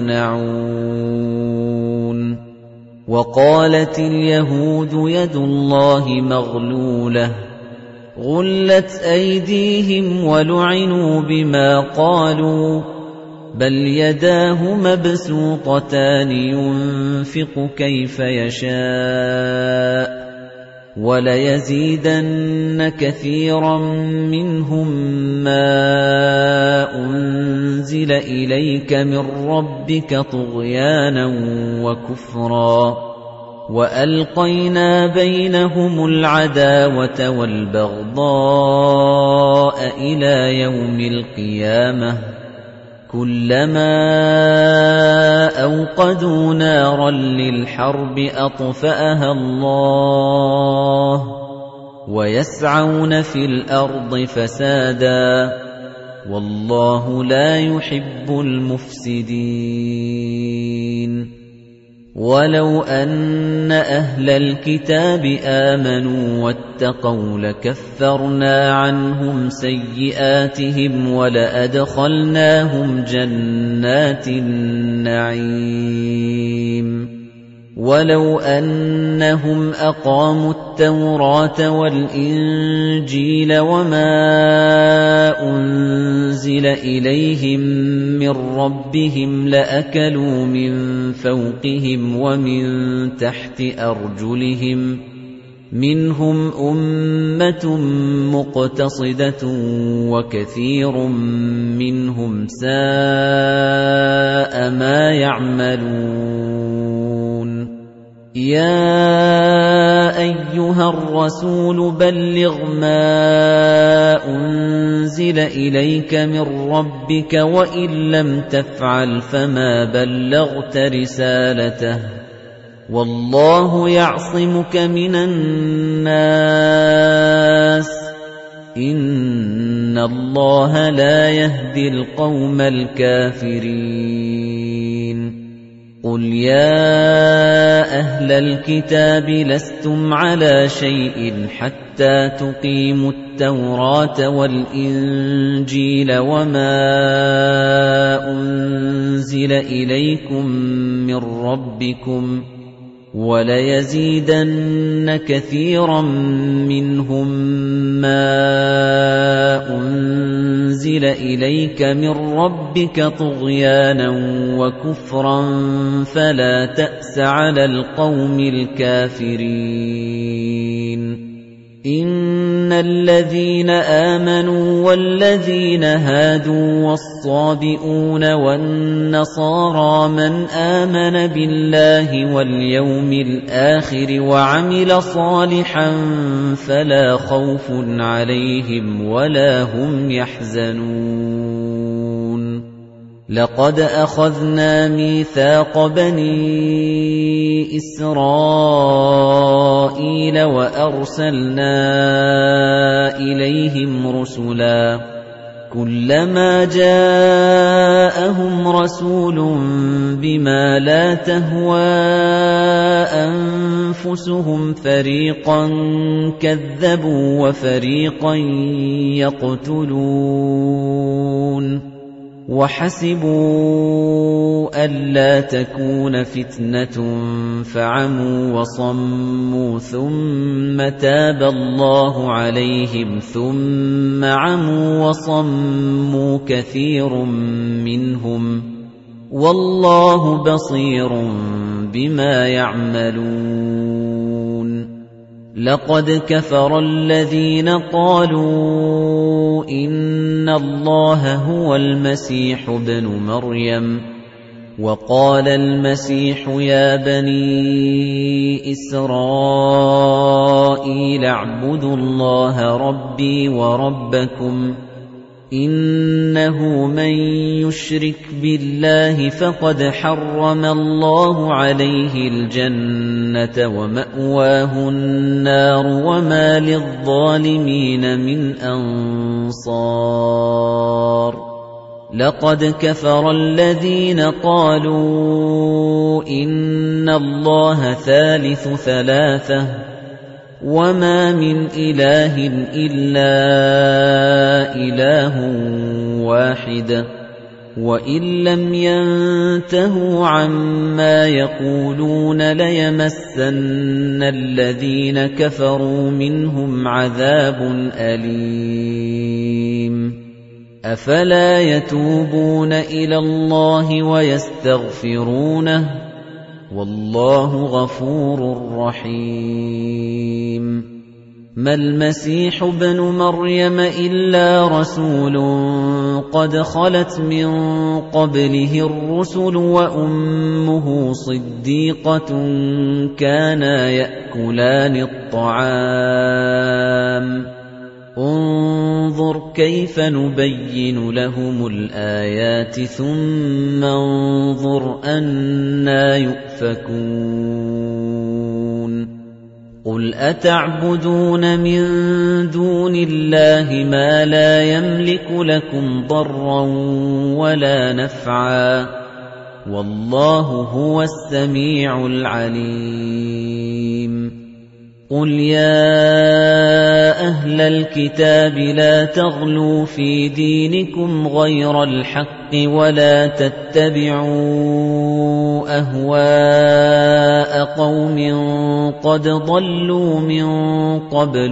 يَصْنَعُونَ وَقَالَتِ الْيَهُودُ يَدُ اللَّهِ مَغْلُولَةٌ غُلَّتْ أَيْدِيهِمْ وَلُعِنُوا بِمَا قَالُوا بَلْ يَدَاهُ مَبْسُوطَتَانِ يُنفِقُ كَيْفَ يَشَاءُ وَلَيَزِيدَنَّ كَثِيرًا مِّنْهُم مَّا أُنزِلَ إِلَيْكَ مِن رَّبِّكَ طُغْيَانًا وَكُفْرًا وَأَلْقَيْنَا بَيْنَهُمُ الْعَدَاوَةَ وَالْبَغْضَاءَ إِلَى يَوْمِ الْقِيَامَةِ كُلَّمَا أَوْقَدُوا نَارًا لِّلْحَرْبِ أَطْفَأَهَا اللَّهُ وَيَسْعَوْنَ فِي الْأَرْضِ فَسَادًا وَاللَّهُ لَا يُحِبُّ الْمُفْسِدِينَ وَلَوْ أَنَّ أَهْلَ الْكِتَابِ آمَنُوا وَاتَّقَوْا لَكَفَّرْنَا عَنْهُمْ سَيِّئَاتِهِمْ وَلَأَدْخَلْنَاهُمْ جَنَّاتِ النَّعِيمِ وَلَوْ أَنَّهُمْ أَقَامُوا التَّوْرَاةَ وَالْإِنجِيلَ وَمَا أُنزِلَ إِلَيْهِم مِّن رَّبِّهِمْ لَأَكَلُوا مِن فَوْقِهِمْ وَمِن تَحْتِ أَرْجُلِهِم ۚ مِّنْهُمْ أُمَّةٌ مُّقْتَصِدَةٌ وَكَثِيرٌ مِّنْهُمْ سَاءَ مَا يَعْمَلُونَ يَا أَيُّهَا الرَّسُولُ بَلِّغْ مَا أُنزِلَ إِلَيْكَ مِن رَّبِّكَ وَإِن لَّمْ تَفْعَلْ فَمَا بَلَّغْتَ رِسَالَتَهُ ۚ وَاللَّهُ يَعْصِمُكَ مِنَ النَّاسِ ۗ إِنَّ اللَّهَ لَا يَهْدِي الْقَوْمَ الْكَافِرِينَ قُلْ يَا أَهْلَ الْكِتَابِ لَسْتُمْ عَلَى شَيْءٍ حَتَّى تُقِيمُوا التَّوْرَاةَ وَالْإِنْجِيلَ وَمَا أُنْزِلَ إِلَيْكُمْ مِنْ رَبِّكُمْ وَلَيَزِيدَنَّ كَثِيرًا مِنْهُمْ مَا أُنْزِلَ إِلَيْكَ مِنْ رَبِّكَ طُغْيَانًا وَكُفْرًا فَلَا تَأْسَ عَلَى الْقَوْمِ الْكَافِرِينَ إِنَّ الَّذِينَ آمَنُوا وَالَّذِينَ هَادُوا وَالصَّابِئُونَ وَالنَّصَارَىٰ مَنْ آمَنَ بِاللَّهِ وَالْيَوْمِ الْآخِرِ وَعَمِلَ صَالِحًا فَلَا خَوْفٌ عَلَيْهِمْ وَلَا هُمْ يَحْزَنُونَ لَقَدْ أَخَذْنَا مِيثَاقَ بَنِي إِسْرَائِيلَ وَأَرْسَلْنَا إِلَيْهِمْ رُسُلًا كُلَّمَا جَاءَهُمْ رَسُولٌ بِمَا لَا تَهْوَىٰ أَنفُسُهُمْ فَرِيقًا كَذَّبُوا وَفَرِيقًا يَقْتُلُونَ وَحَسِبُوا أَلَّا تَكُونَ فِتْنَةٌ فَعَمُوا وَصَمُّوا ثُمَّ تَابَ اللَّهُ عَلَيْهِمْ ثُمَّ عَمُوا وَصَمُّوا كَثِيرٌ مِّنْهُمْ وَاللَّهُ بَصِيرٌ بِمَا يَعْمَلُونَ لَقَدْ كَفَرَ الَّذِينَ قَالُوا إِنَّ اللَّهَ هُوَ الْمَسِيحُ ابْنُ مَرْيَمَ وَقَالَ الْمَسِيحُ يَا بَنِي إِسْرَائِيلَ اعْبُدُوا اللَّهَ رَبِّي وَرَبَّكُمْ إِنَّهُ مَن يُشْرِكْ بِاللَّهِ فَقَدْ حَرَّمَ اللَّهُ عَلَيْهِ الْجَنَّةَ وَمَأْوَاهُ النَّارُ وَمَا لِلظَّالِمِينَ مِنْ أَنصَارٍ لَقَدْ كَفَرَ الَّذِينَ قَالُوا إِنَّ اللَّهَ ثَالِثُ ثَلَاثَةٍ وَمَا مِنْ إِلَٰهٍ إِلَّا إِلَٰهٌ وَاحِدٌ وَإِن لَّمْ يَنتَهُوا عَمَّا يَقُولُونَ لَيَمَسَّنَّ الَّذِينَ كَفَرُوا مِنْهُمْ عَذَابٌ أَلِيمٌ أَفَلَا يَتُوبُونَ إِلَى اللَّهِ وَيَسْتَغْفِرُونَهُ وَاللَّهُ غَفُورٌ رَّحِيمٌ مَا الْمَسِيحُ ابْنُ مَرْيَمَ إِلَّا رَسُولٌ قَدْ خَلَتْ مِن قَبْلِهِ الرُّسُلُ وَأُمُّهُ صِدِّيقَةٌ كَانَا يَأْكُلَانِ الطَّعَامَ انظُرْ كَيْفَ نُبَيِّنُ لَهُمُ الْآيَاتِ ثُمَّ انظُرْ أَنَّىٰ يُؤْفَكُونَ قُلْ أَتَعْبُدُونَ مِن دُونِ اللَّهِ مَا لَا يَمْلِكُ لَكُمْ ضَرًّا وَلَا نَفْعًا وَاللَّهُ هُوَ السَّمِيعُ الْعَلِيمُ قُلْ يَا أَهْلَ الْكِتَابِ لَا تَغْلُوا فِي دِينِكُمْ غَيْرَ الْحَقِّ وَلَا تَتَّبِعُوا أَهْوَاءَ قَوْمٍ قَدْ ضَلُّوا مِن قَبْلُ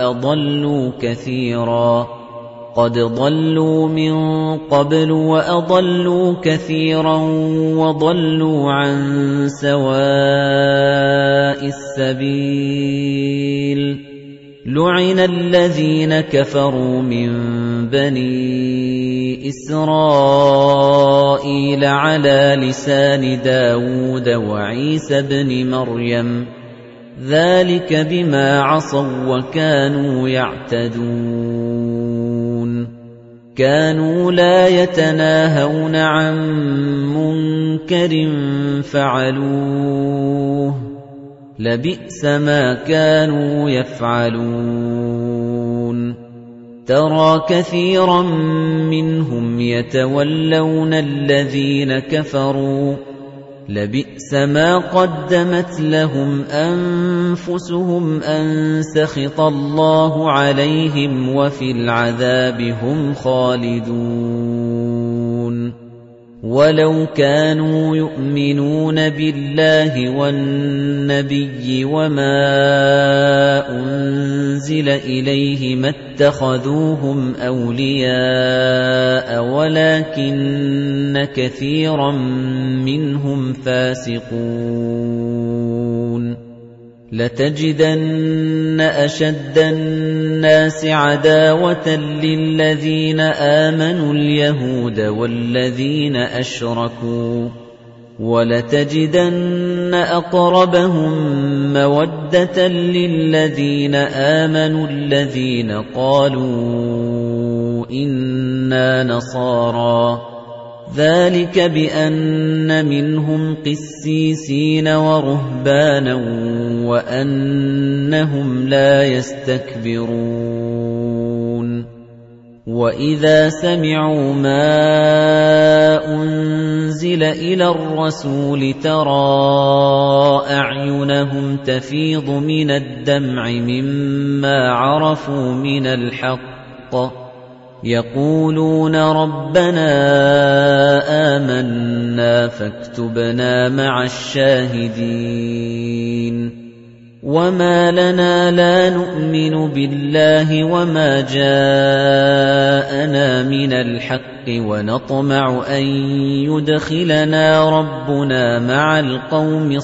وَأَضَلُّوا كَثِيرًا وَضَلُّوا عَن سَوَاءِ السَّبِيلِ لُعِنَ الَّذِينَ كَفَرُوا مِن بَنِي إِسْرَائِيلَ عَلَى لِسَانِ دَاوُودَ وَعِيسَى ابْنِ مَرْيَمَ ذَلِكَ بِمَا عَصَوا وَّكَانُوا يَعْتَدُونَ كَانُوا لَا يَتَنَاهَوْنَ عَن مُّنكَرٍ فَعَلُوهُ لَبِئْسَ مَا كَانُوا يَفْعَلُونَ تَرَى كَثِيرًا مِّنْهُمْ يَتَوَلَّوْنَ الَّذِينَ كَفَرُوا لَبِئْسَ مَا قَدَّمَتْ لَهُمْ أَنفُسُهُمْ أَن سَخِطَ اللَّهُ عَلَيْهِمْ وَفِي الْعَذَابِ هُمْ خَالِدُونَ وَلَوْ كَانُوا يُؤْمِنُونَ بِاللَّهِ وَالنَّبِيِّ وَمَا أُنزِلَ إِلَيْهِ مَا اتَّخَذُوهُمْ أَوْلِيَاءَ وَلَكِنَّ كَثِيرًا مِّنْهُمْ فَاسِقُونَ لَتَجِدَنَّ أَشَدَّ النَّاسِ عَدَاوَةً لِّلَّذِينَ آمَنُوا الْيَهُودَ وَالَّذِينَ أَشْرَكُوا وَلَتَجِدَنَّ أَقْرَبَهُم مَّوَدَّةً لِّلَّذِينَ آمَنُوا الَّذِينَ قَالُوا إِنَّا نَصَارَىٰ ذَلِكَ بِأَنَّ مِنْهُمْ قِسِّيسِينَ وَرُهْبَانًا وَأَنَّهُمْ لَا يَسْتَكْبِرُونَ وَإِذَا سَمِعُوا مَا أُنزِلَ إِلَى الرَّسُولِ تَرَىٰ أَعْيُنَهُمْ تَفِيضُ مِنَ الدَّمْعِ مِمَّا عَرَفُوا مِنَ الْحَقِّ يَقُولُونَ رَبَّنَا آمَنَّا فَاكْتُبْنَا مَعَ الشَّاهِدِينَ وَمَا لَنَا لَا نُؤْمِنُ بِاللَّهِ وَمَا جَاءَنَا مِنَ الْحَقِّ وَنَطْمَعُ أَن يُدْخِلَنَا رَبُّنَا مَعَ الْقَوْمِ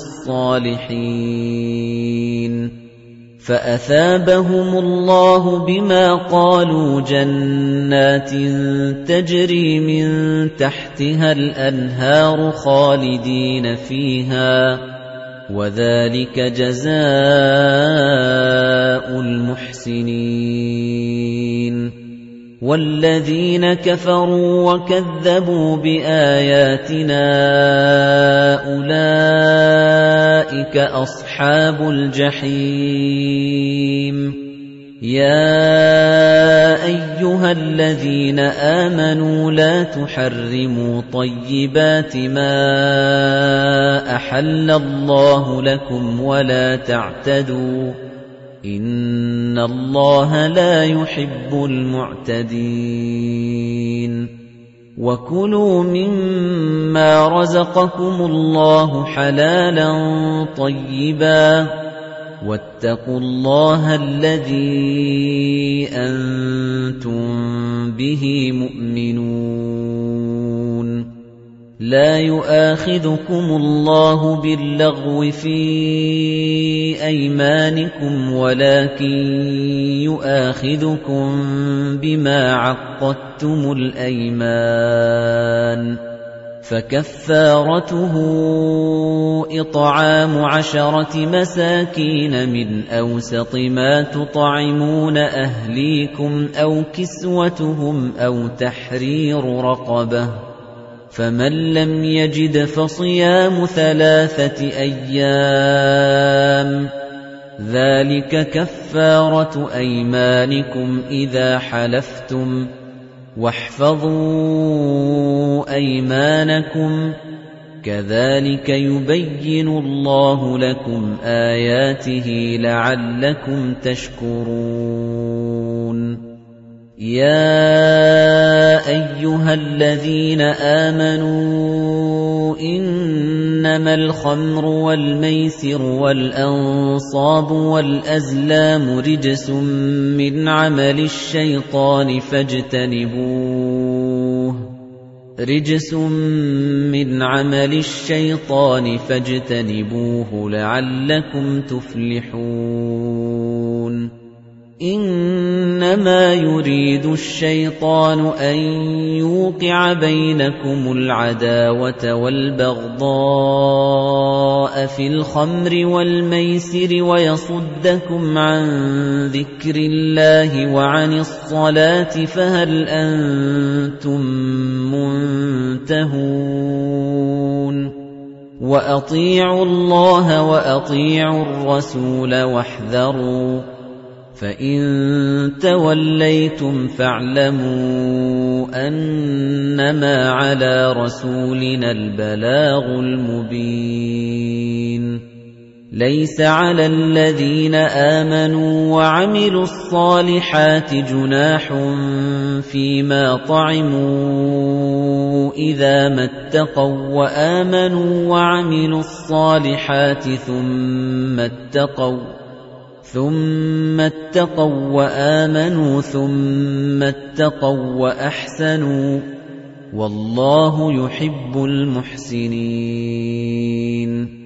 الصَّالِحِينَ فَأَثَابَهُمُ اللَّهُ بِمَا قَالُوا جَنَّاتٍ تَجْرِي مِن تَحْتِهَا الْأَنْهَارُ خَالِدِينَ فِيهَا وَذَلِكَ جَزَاءُ الْمُحْسِنِينَ وَالَّذِينَ كَفَرُوا وَكَذَّبُوا بِآيَاتِنَا أُولَئِكَ أَصْحَابُ الْجَحِيمِ يَا أَيُّهَا الَّذِينَ آمَنُوا لَا تُحَرِّمُوا طَيِّبَاتِ مَا أَحَلَّ اللَّهُ لَكُمْ وَلَا تَعْتَدُوا إِنَّ اللَّهَ لَا يُحِبُّ الْمُعْتَدِينَ وَكُلُوا مِمَّا رَزَقَكُمُ اللَّهُ حَلَالًا طَيِّبًا وَاتَّقُوا اللَّهَ الَّذِي أَنتُم بِهِ مُؤْمِنُونَ لَا يُؤَاخِذُكُمُ اللَّهُ بِاللَّغْوِ فِي أَيْمَانِكُمْ وَلَكِن يُؤَاخِذُكُم بِمَا عَقَّدتُّمُ الْأَيْمَانَ فَكَفَّارَتُهُ إِطْعَامُ 10 مساكين مِنْ أَوْسَطِ مَا تُطْعِمُونَ أَهْلِيكُمْ أَوْ كِسْوَتُهُمْ أَوْ تَحْرِيرُ رَقَبَةٍ فَمَن لَّمْ يَجِدْ فَصِيَامُ 3 أيام ذَلِكَ كَفَّارَةُ أَيْمَانِكُمْ إِذَا حَلَفْتُمْ وَاحْفَظُوا أَيْمَانَكُمْ كَذَلِكَ يُبَيِّنُ اللَّهُ لَكُمْ آيَاتِهِ لَعَلَّكُمْ تَشْكُرُونَ يَا أَيُّهَا الَّذِينَ آمَنُوا إِنَّمَا الْخَمْرُ وَالْمَيْسِرُ وَالْأَنصَابُ وَالْأَزْلَامُ رِجْسٌ مِّنْ عَمَلِ الشَّيْطَانِ فاجتنبوه لَعَلَّكُمْ تُفْلِحُونَ إِنَّمَا يُرِيدُ الشَّيْطَانُ أَن يُوقِعَ بَيْنَكُمُ الْعَدَاوَةَ وَالْبَغْضَاءَ فِي الْخَمْرِ وَالْمَيْسِرِ وَيَصُدَّكُمْ عَن ذِكْرِ اللَّهِ وَعَنِ الصَّلَاةِ فَهَلْ أَنتُم مُّنتَهُونَ وَأَطِيعُوا اللَّهَ وَأَطِيعُوا الرَّسُولَ وَاحْذَرُوا فَإِن تَوَلَّيْتُمْ فَاعْلَمُوا أَنَّمَا عَلَىٰ رَسُولِنَا الْبَلَاغُ الْمُبِينُ لَيْسَ عَلَى الَّذِينَ آمَنُوا وَعَمِلُوا الصَّالِحَاتِ جُنَاحٌ فِيمَا طَعِمُوا إِذَا مَا اتَّقَوا وَّآمَنُوا وَعَمِلُوا الصَّالِحَاتِ ثُمَّ اتَّقَوا وَّآمَنُوا ثُمَّ اتَّقَوا وَّأَحْسَنُوا وَاللَّهُ يُحِبُّ الْمُحْسِنِينَ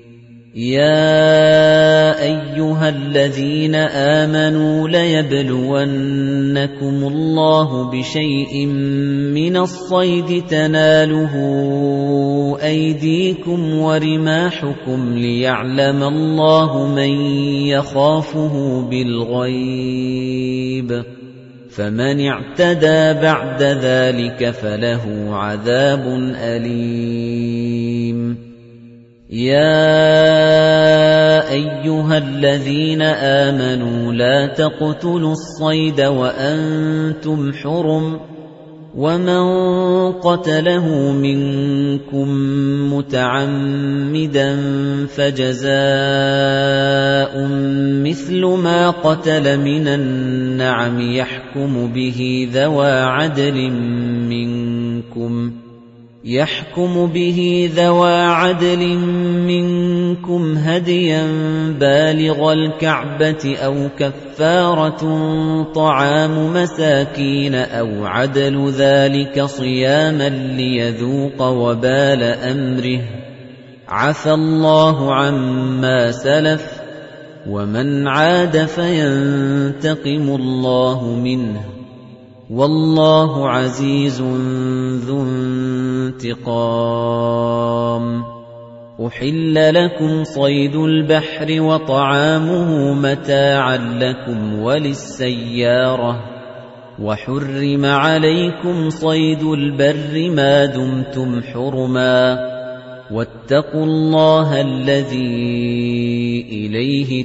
يَا أَيُّهَا الَّذِينَ آمَنُوا لَيَبْلُوَنَّكُمُ اللَّهُ بِشَيْءٍ مِّنَ الصَّيْدِ تَنَالُهُ أَيْدِيكُمْ وَرِمَاحُكُمْ لِيَعْلَمَ اللَّهُ مَن يَخَافُهُ بِالْغَيْبِ فَمَنِ اعْتَدَىٰ بَعْدَ ذَلِكَ فَلَهُ عَذَابٌ أَلِيمٌ يَا أَيُّهَا الَّذِينَ آمَنُوا لَا تَقْتُلُوا الصَّيْدَ وَأَنتُمْ حُرُمٌ وَمَن قَتَلَهُ مِنكُم مُّتَعَمِّدًا فَجَزَاءٌ مِّثْلُ مَا قَتَلَ مِنَ النَّعَمِ يَحْكُمُ بِهِ ذَوَى عَدْلٍ مِّنكُمْ هَدْيًا بَالِغَ الْكَعْبَةِ أَوْ كَفَّارَةٌ طَعَامُ مَسَاكِينَ أَوْ عَدْلُ ذَلِكَ صِيَامًا لِّيَذُوقَ وَبَالَ أَمْرِهِ عَفَا اللَّهُ عَمَّا سَلَفَ وَمَنْ عَادَ فَيَنتَقِمُ اللَّهُ مِنْهُ وَاللَّهُ عَزِيزٌ ذُو انتِقَامٍ أُحِلَّ لَكُمْ صَيْدُ الْبَحْرِ وَطَعَامُهُ مَتَاعًا لَّكُمْ وَلِلسَّيَّارَةِ وَحُرِّمَ عَلَيْكُمْ صَيْدُ الْبَرِّ مَا دُمْتُمْ حُرُمًا وَاتَّقُوا اللَّهَ الَّذِي إِلَيْهِ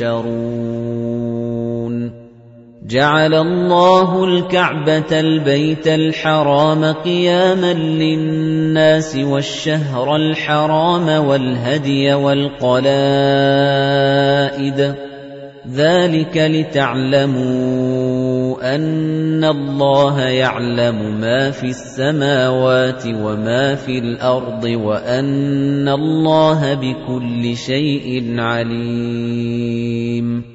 تُحْشَرُونَ جَعَلَ اللَّهُ الْكَعْبَةَ الْبَيْتَ الْحَرَامَ قِيَامًا لِّلنَّاسِ وَالشَّهْرَ الْحَرَامَ وَالْهَدْيَ وَالْقَلَائِدَ ذَلِكَ لِتَعْلَمُوا أَنَّ اللَّهَ يَعْلَمُ مَا فِي السَّمَاوَاتِ وَمَا فِي الْأَرْضِ وَأَنَّ اللَّهَ بِكُلِّ شَيْءٍ عَلِيمٌ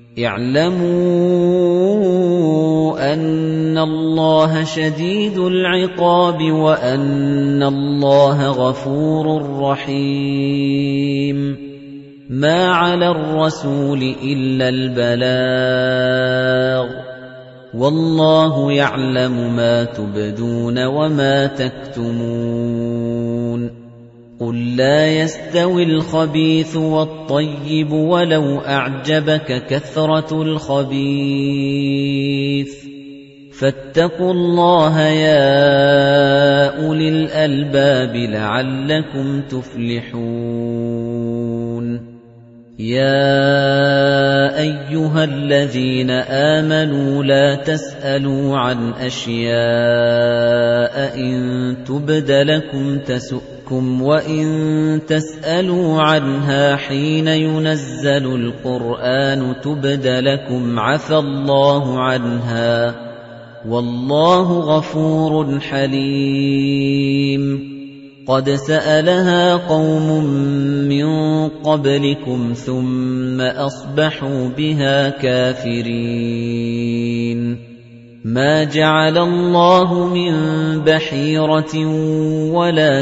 اعْلَمُوا أَنَّ اللَّهَ شَدِيدُ الْعِقَابِ وَأَنَّ اللَّهَ غَفُورٌ رَّحِيمٌ مَا عَلَى الرَّسُولِ إِلَّا الْبَلَاغُ وَاللَّهُ يَعْلَمُ مَا تُبْدُونَ وَمَا تَكْتُمُونَ قُل لَّا يَسْتَوِي الْخَبِيثُ وَالطَّيِّبُ وَلَوْ أَعْجَبَكَ كَثْرَةُ الْخَبِيثِ فَاتَّقُوا اللَّهَ يَا أُولِي الْأَلْبَابِ لَعَلَّكُمْ تُفْلِحُونَ يَا أَيُّهَا الَّذِينَ آمَنُوا لَا تَسْأَلُوا عَنْ أَشْيَاءَ إِن تُبْدَ لَكُمْ تَسُؤْكُمْ وَإِن تَسْأَلُوا عَنْهَا حِينَ يُنَزَّلُ الْقُرْآنُ تُبْدَ لَكُمْ عَفَا اللَّهُ عَنْهَا وَاللَّهُ غَفُورٌ حَلِيمٌ قَدْ سَأَلَهَا قَوْمٌ مِّن قَبْلِكُمْ ثُمَّ أَصْبَحُوا بِهَا كَافِرِينَ مَا جَعَلَ اللَّهُ مِن بَحِيرَةٍ وَلَا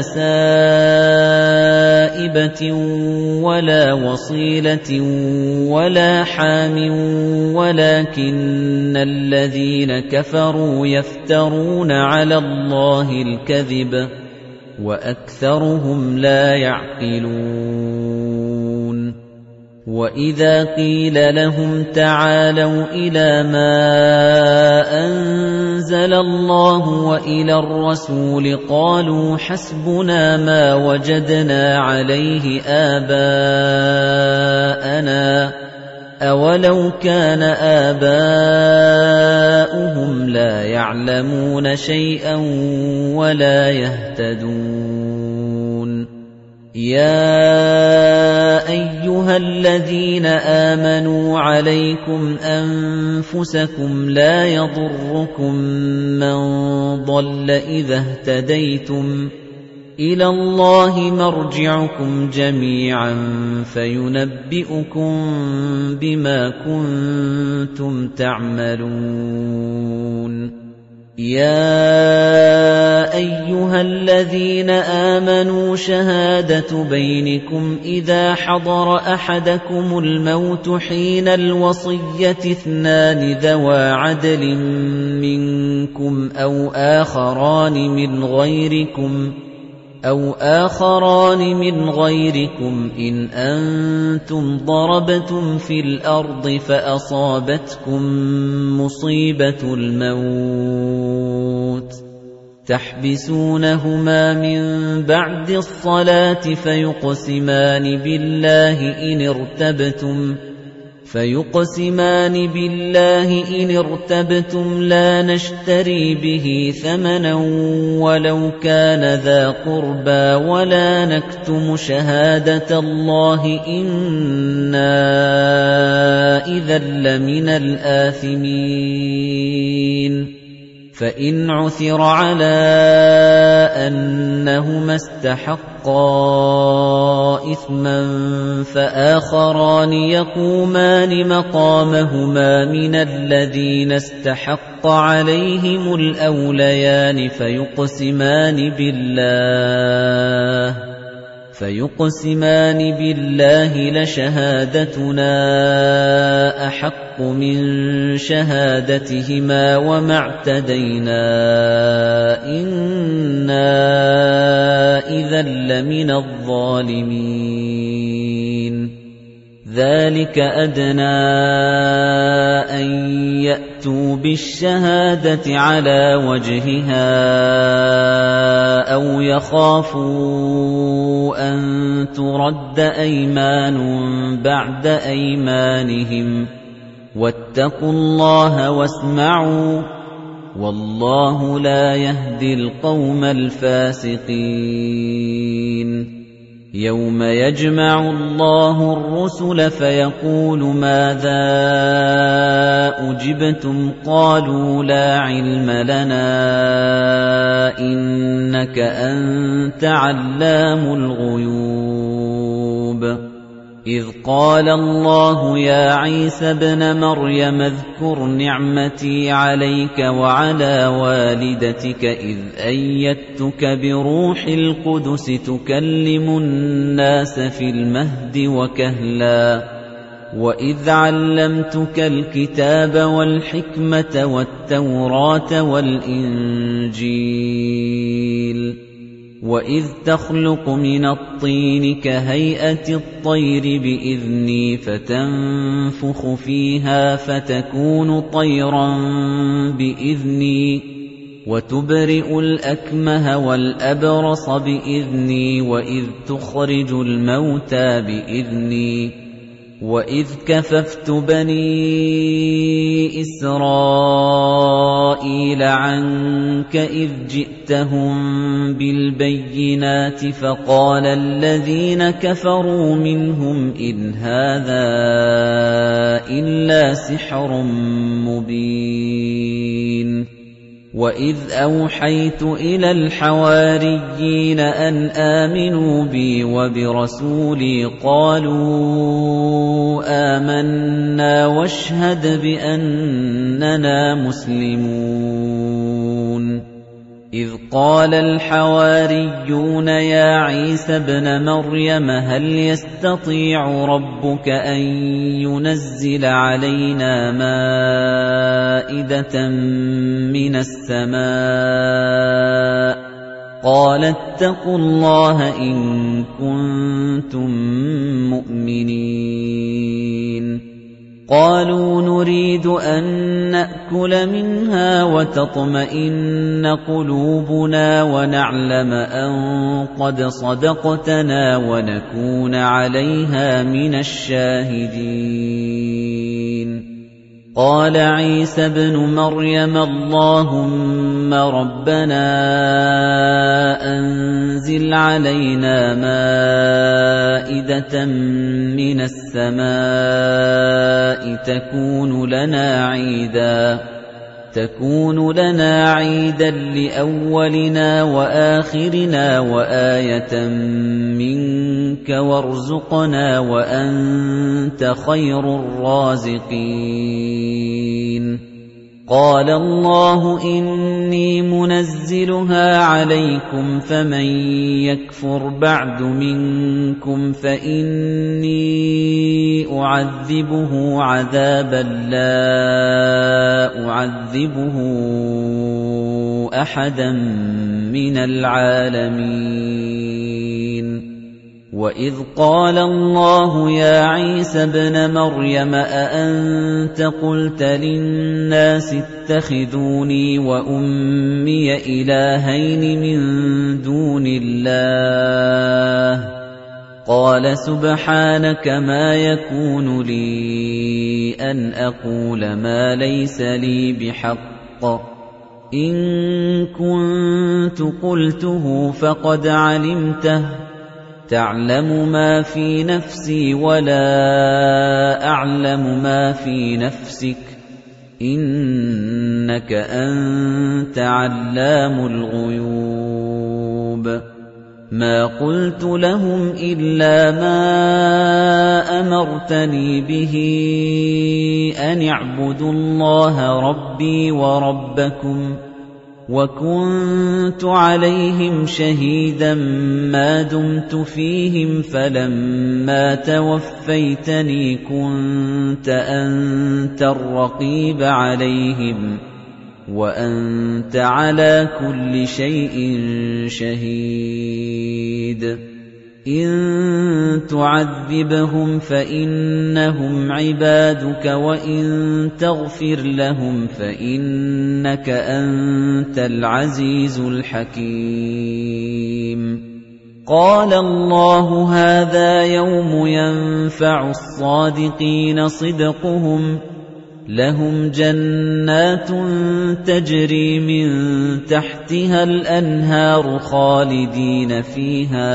سَائِبَةٍ وَلَا وَصِيلَةٍ وَلَا حَامٍ وَلَكِنَّ الَّذِينَ كَفَرُوا يَفْتَرُونَ عَلَى اللَّهِ الْكَذِبَ وَأَكْثَرُهُمْ لَا يَعْقِلُونَ وَإِذَا قِيلَ لَهُمْ تَعَالَوْا إِلَى مَا أَنزَلَ اللَّهُ وَإِلَى الرَّسُولِ قَالُوا حَسْبُنَا مَا وَجَدْنَا عَلَيْهِ آبَاءَنَا أَوَلَوْ كَانَ آبَاؤُهُمْ لَا يَعْلَمُونَ شَيْئًا وَلَا يَهْتَدُونَ يَا أَيُّهَا الَّذِينَ آمَنُوا عَلَيْكُمْ أَنفُسَكُمْ لَا يَضُرُّكُم مَّن ضَلَّ إِذَا اهْتَدَيْتُمْ إِلَى اللَّهِ مَرْجِعُكُمْ جَمِيعًا فَيُنَبِّئُكُم بِمَا كُنتُمْ تَعْمَلُونَ يَا أَيُّهَا الَّذِينَ آمَنُوا شَهَادَةُ بَيْنِكُمْ إِذَا حَضَرَ أَحَدَكُمُ الْمَوْتُ حِينَ الْوَصِيَّةِ اثْنَانِ ذَوَا عَدْلٍ مِّنكُمْ أَوْ آخَرَانِ مِنْ غَيْرِكُمْ إِنْ أَنتُمْ ضَرَبْتُمْ فِي الْأَرْضِ فَأَصَابَتْكُم مُّصِيبَةُ الْمَوْتِ تَحْبِسُونَهُمَا مِن بَعْدِ الصَّلَاةِ فيقسمان بالله إن ارتبتم لا نشتري به ثمنا ولو كان ذا قربى ولا نكتم شهادة الله إنا إذا لمن الآثمين فإن عثر على أنهما استحقا إثما فآخران يقومان مقامهما من الذين استحق عليهم الأوليان فيقسمان بالله لشهادتنا أحق من شهادتهما وما اعتدينا إنا إذا لمن الظالمين ذلك أدنى أن يأتوا بالشهادة على وجهها أو يخافوا أن ترد أيمان بعد أيمانهم واتقوا الله واسمعوا والله لا يهدي القوم الفاسقين يوم يجمع الله الرسل فيقول ماذا أجبتم قالوا لا علم لنا إنك أنت علام الغيوب إذ قال الله يا عيسى ابن مريم اذكر نعمتي عليك وعلى والدتك إذ أيدتك بروح القدس تكلم الناس في المهد وكهلا وإذ علمتك الكتاب والحكمة والتوراة والإنجيل وَإِذْ تَخْلُقُ مِنَ الطِّينِ كَهَيْئَةِ الطَّيْرِ بِإِذْنِي فَتَنفُخُ فِيهَا فَتَكُونُ طَيْرًا بِإِذْنِي وَتُبْرِئُ الْأَكْمَهَ وَالْأَبْرَصَ بِإِذْنِي وَإِذْ تُخْرِجُ الْمَوْتَى بِإِذْنِي وَإِذْ كَفَفْتُ بَنِي إِسْرَائِيلَ عَنكَ إِذْ جِئْتَهُم بِالْبَيِّنَاتِ فَقَالَ الَّذِينَ كَفَرُوا مِنْهُمْ إِنْ هَذَا إِلَّا سِحْرٌ مُبِينٌ وَإِذْ أَوْحَيْتُ إِلَى الْحَوَارِيِّينَ أَنْ آمِنُوا بِي وَبِرَسُولِي قَالُوا آمَنَّا وَاشْهَدْ بِأَنَّنَا مُسْلِمُونَ إِذْ قَالَ الْحَوَارِيُّونَ يَا عِيسَى ابْنَ مَرْيَمَ هَلْ يَسْتَطِيعُ رَبُّكَ أَن يُنَزِّلَ عَلَيْنَا مَائِدَةً مِّنَ السَّمَاءِ قَالَ اتَّقُوا اللَّهَ إِن كُنتُم مُّؤْمِنِينَ قَالُوا نُرِيدُ أَن نَّأْكُلَ مِنْهَا وَتَطْمَئِنَّ قُلُوبُنَا وَنَعْلَمَ أَن قَدْ صَدَقْتَنَا وَنَكُونَ عَلَيْهَا مِنَ الشَّاهِدِينَ قَالَ عِيسَى ابْنُ مَرْيَمَ اللَّهُمَّ رَبَّنَا أَنزِلْ عَلَيْنَا مَائِدَةً مِّنَ السَّمَاءِ تكون لنا عيداً لأولنا وآخرنا وآية منك وارزقنا وأنت خير الرازقين قال الله إني منزلها عليكم فمن يكفر بعد منكم فإني أعذبه عذابا لا أعذبه أحدا من العالمين وَإِذْ قَالَ اللَّهُ يَا عِيسَى ابْنَ مَرْيَمَ أَأَنتَ قُلْتَ لِلنَّاسِ اتَّخِذُونِي وَأُمِّيَ إِلَٰهَيْنِ مِن دُونِ اللَّهِ قَالَ سُبْحَانَكَ مَا يَكُونُ لِي أَنْ أَقُولَ مَا لَيْسَ لِي بِحَقٍّ إِن كُنتُ قُلْتُهُ فَقَدْ عَلِمْتَهُ تَعْلَمُ مَا فِي نَفْسِي وَلَا أَعْلَمُ مَا فِي نَفْسِكَ إِنَّكَ أَنتَ عَلَّامُ الْغُيُوبِ مَا قُلْتُ لَهُمْ إِلَّا مَا أَمَرْتَنِي بِهِ أَنِ اعْبُدُوا اللَّهَ رَبِّي وَرَبَّكُمْ وَكُنتُ عَلَيْهِمْ شَهِيدًا مَا دُمْتُ فِيهِمْ فَلَمَّا تَوَفَّيْتَنِي كُنتَ أَنتَ الرَّقِيبَ عَلَيْهِمْ وَأَنتَ عَلَى كُلِّ شَيْءٍ شَهِيدٌ إِن تُعَذِّبْهُمْ فَإِنَّهُمْ عِبَادُكَ وَإِن تَغْفِرْ لَهُمْ فَإِنَّكَ أَنتَ الْعَزِيزُ الْحَكِيمُ قَالَ اللَّهُ هَذَا يَوْمُ يَنفَعُ الصَّادِقِينَ صِدْقُهُمْ لَهُمْ جَنَّاتٌ تَجْرِي مِن تَحْتِهَا الْأَنْهَارُ خَالِدِينَ فِيهَا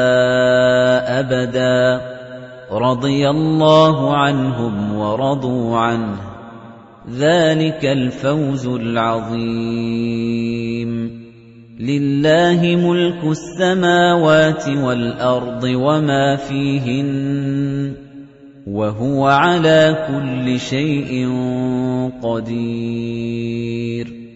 أَبَدًا رَضِيَ اللَّهُ عَنْهُمْ وَرَضُوا عَنْهُ ذَلِكَ الْفَوْزُ الْعَظِيمُ لِلَّهِ مُلْكُ السَّمَاوَاتِ وَالْأَرْضِ وَمَا فِيهِنَّ وَهُوَ عَلَى كُلِّ شَيْءٍ قَدِيرٌ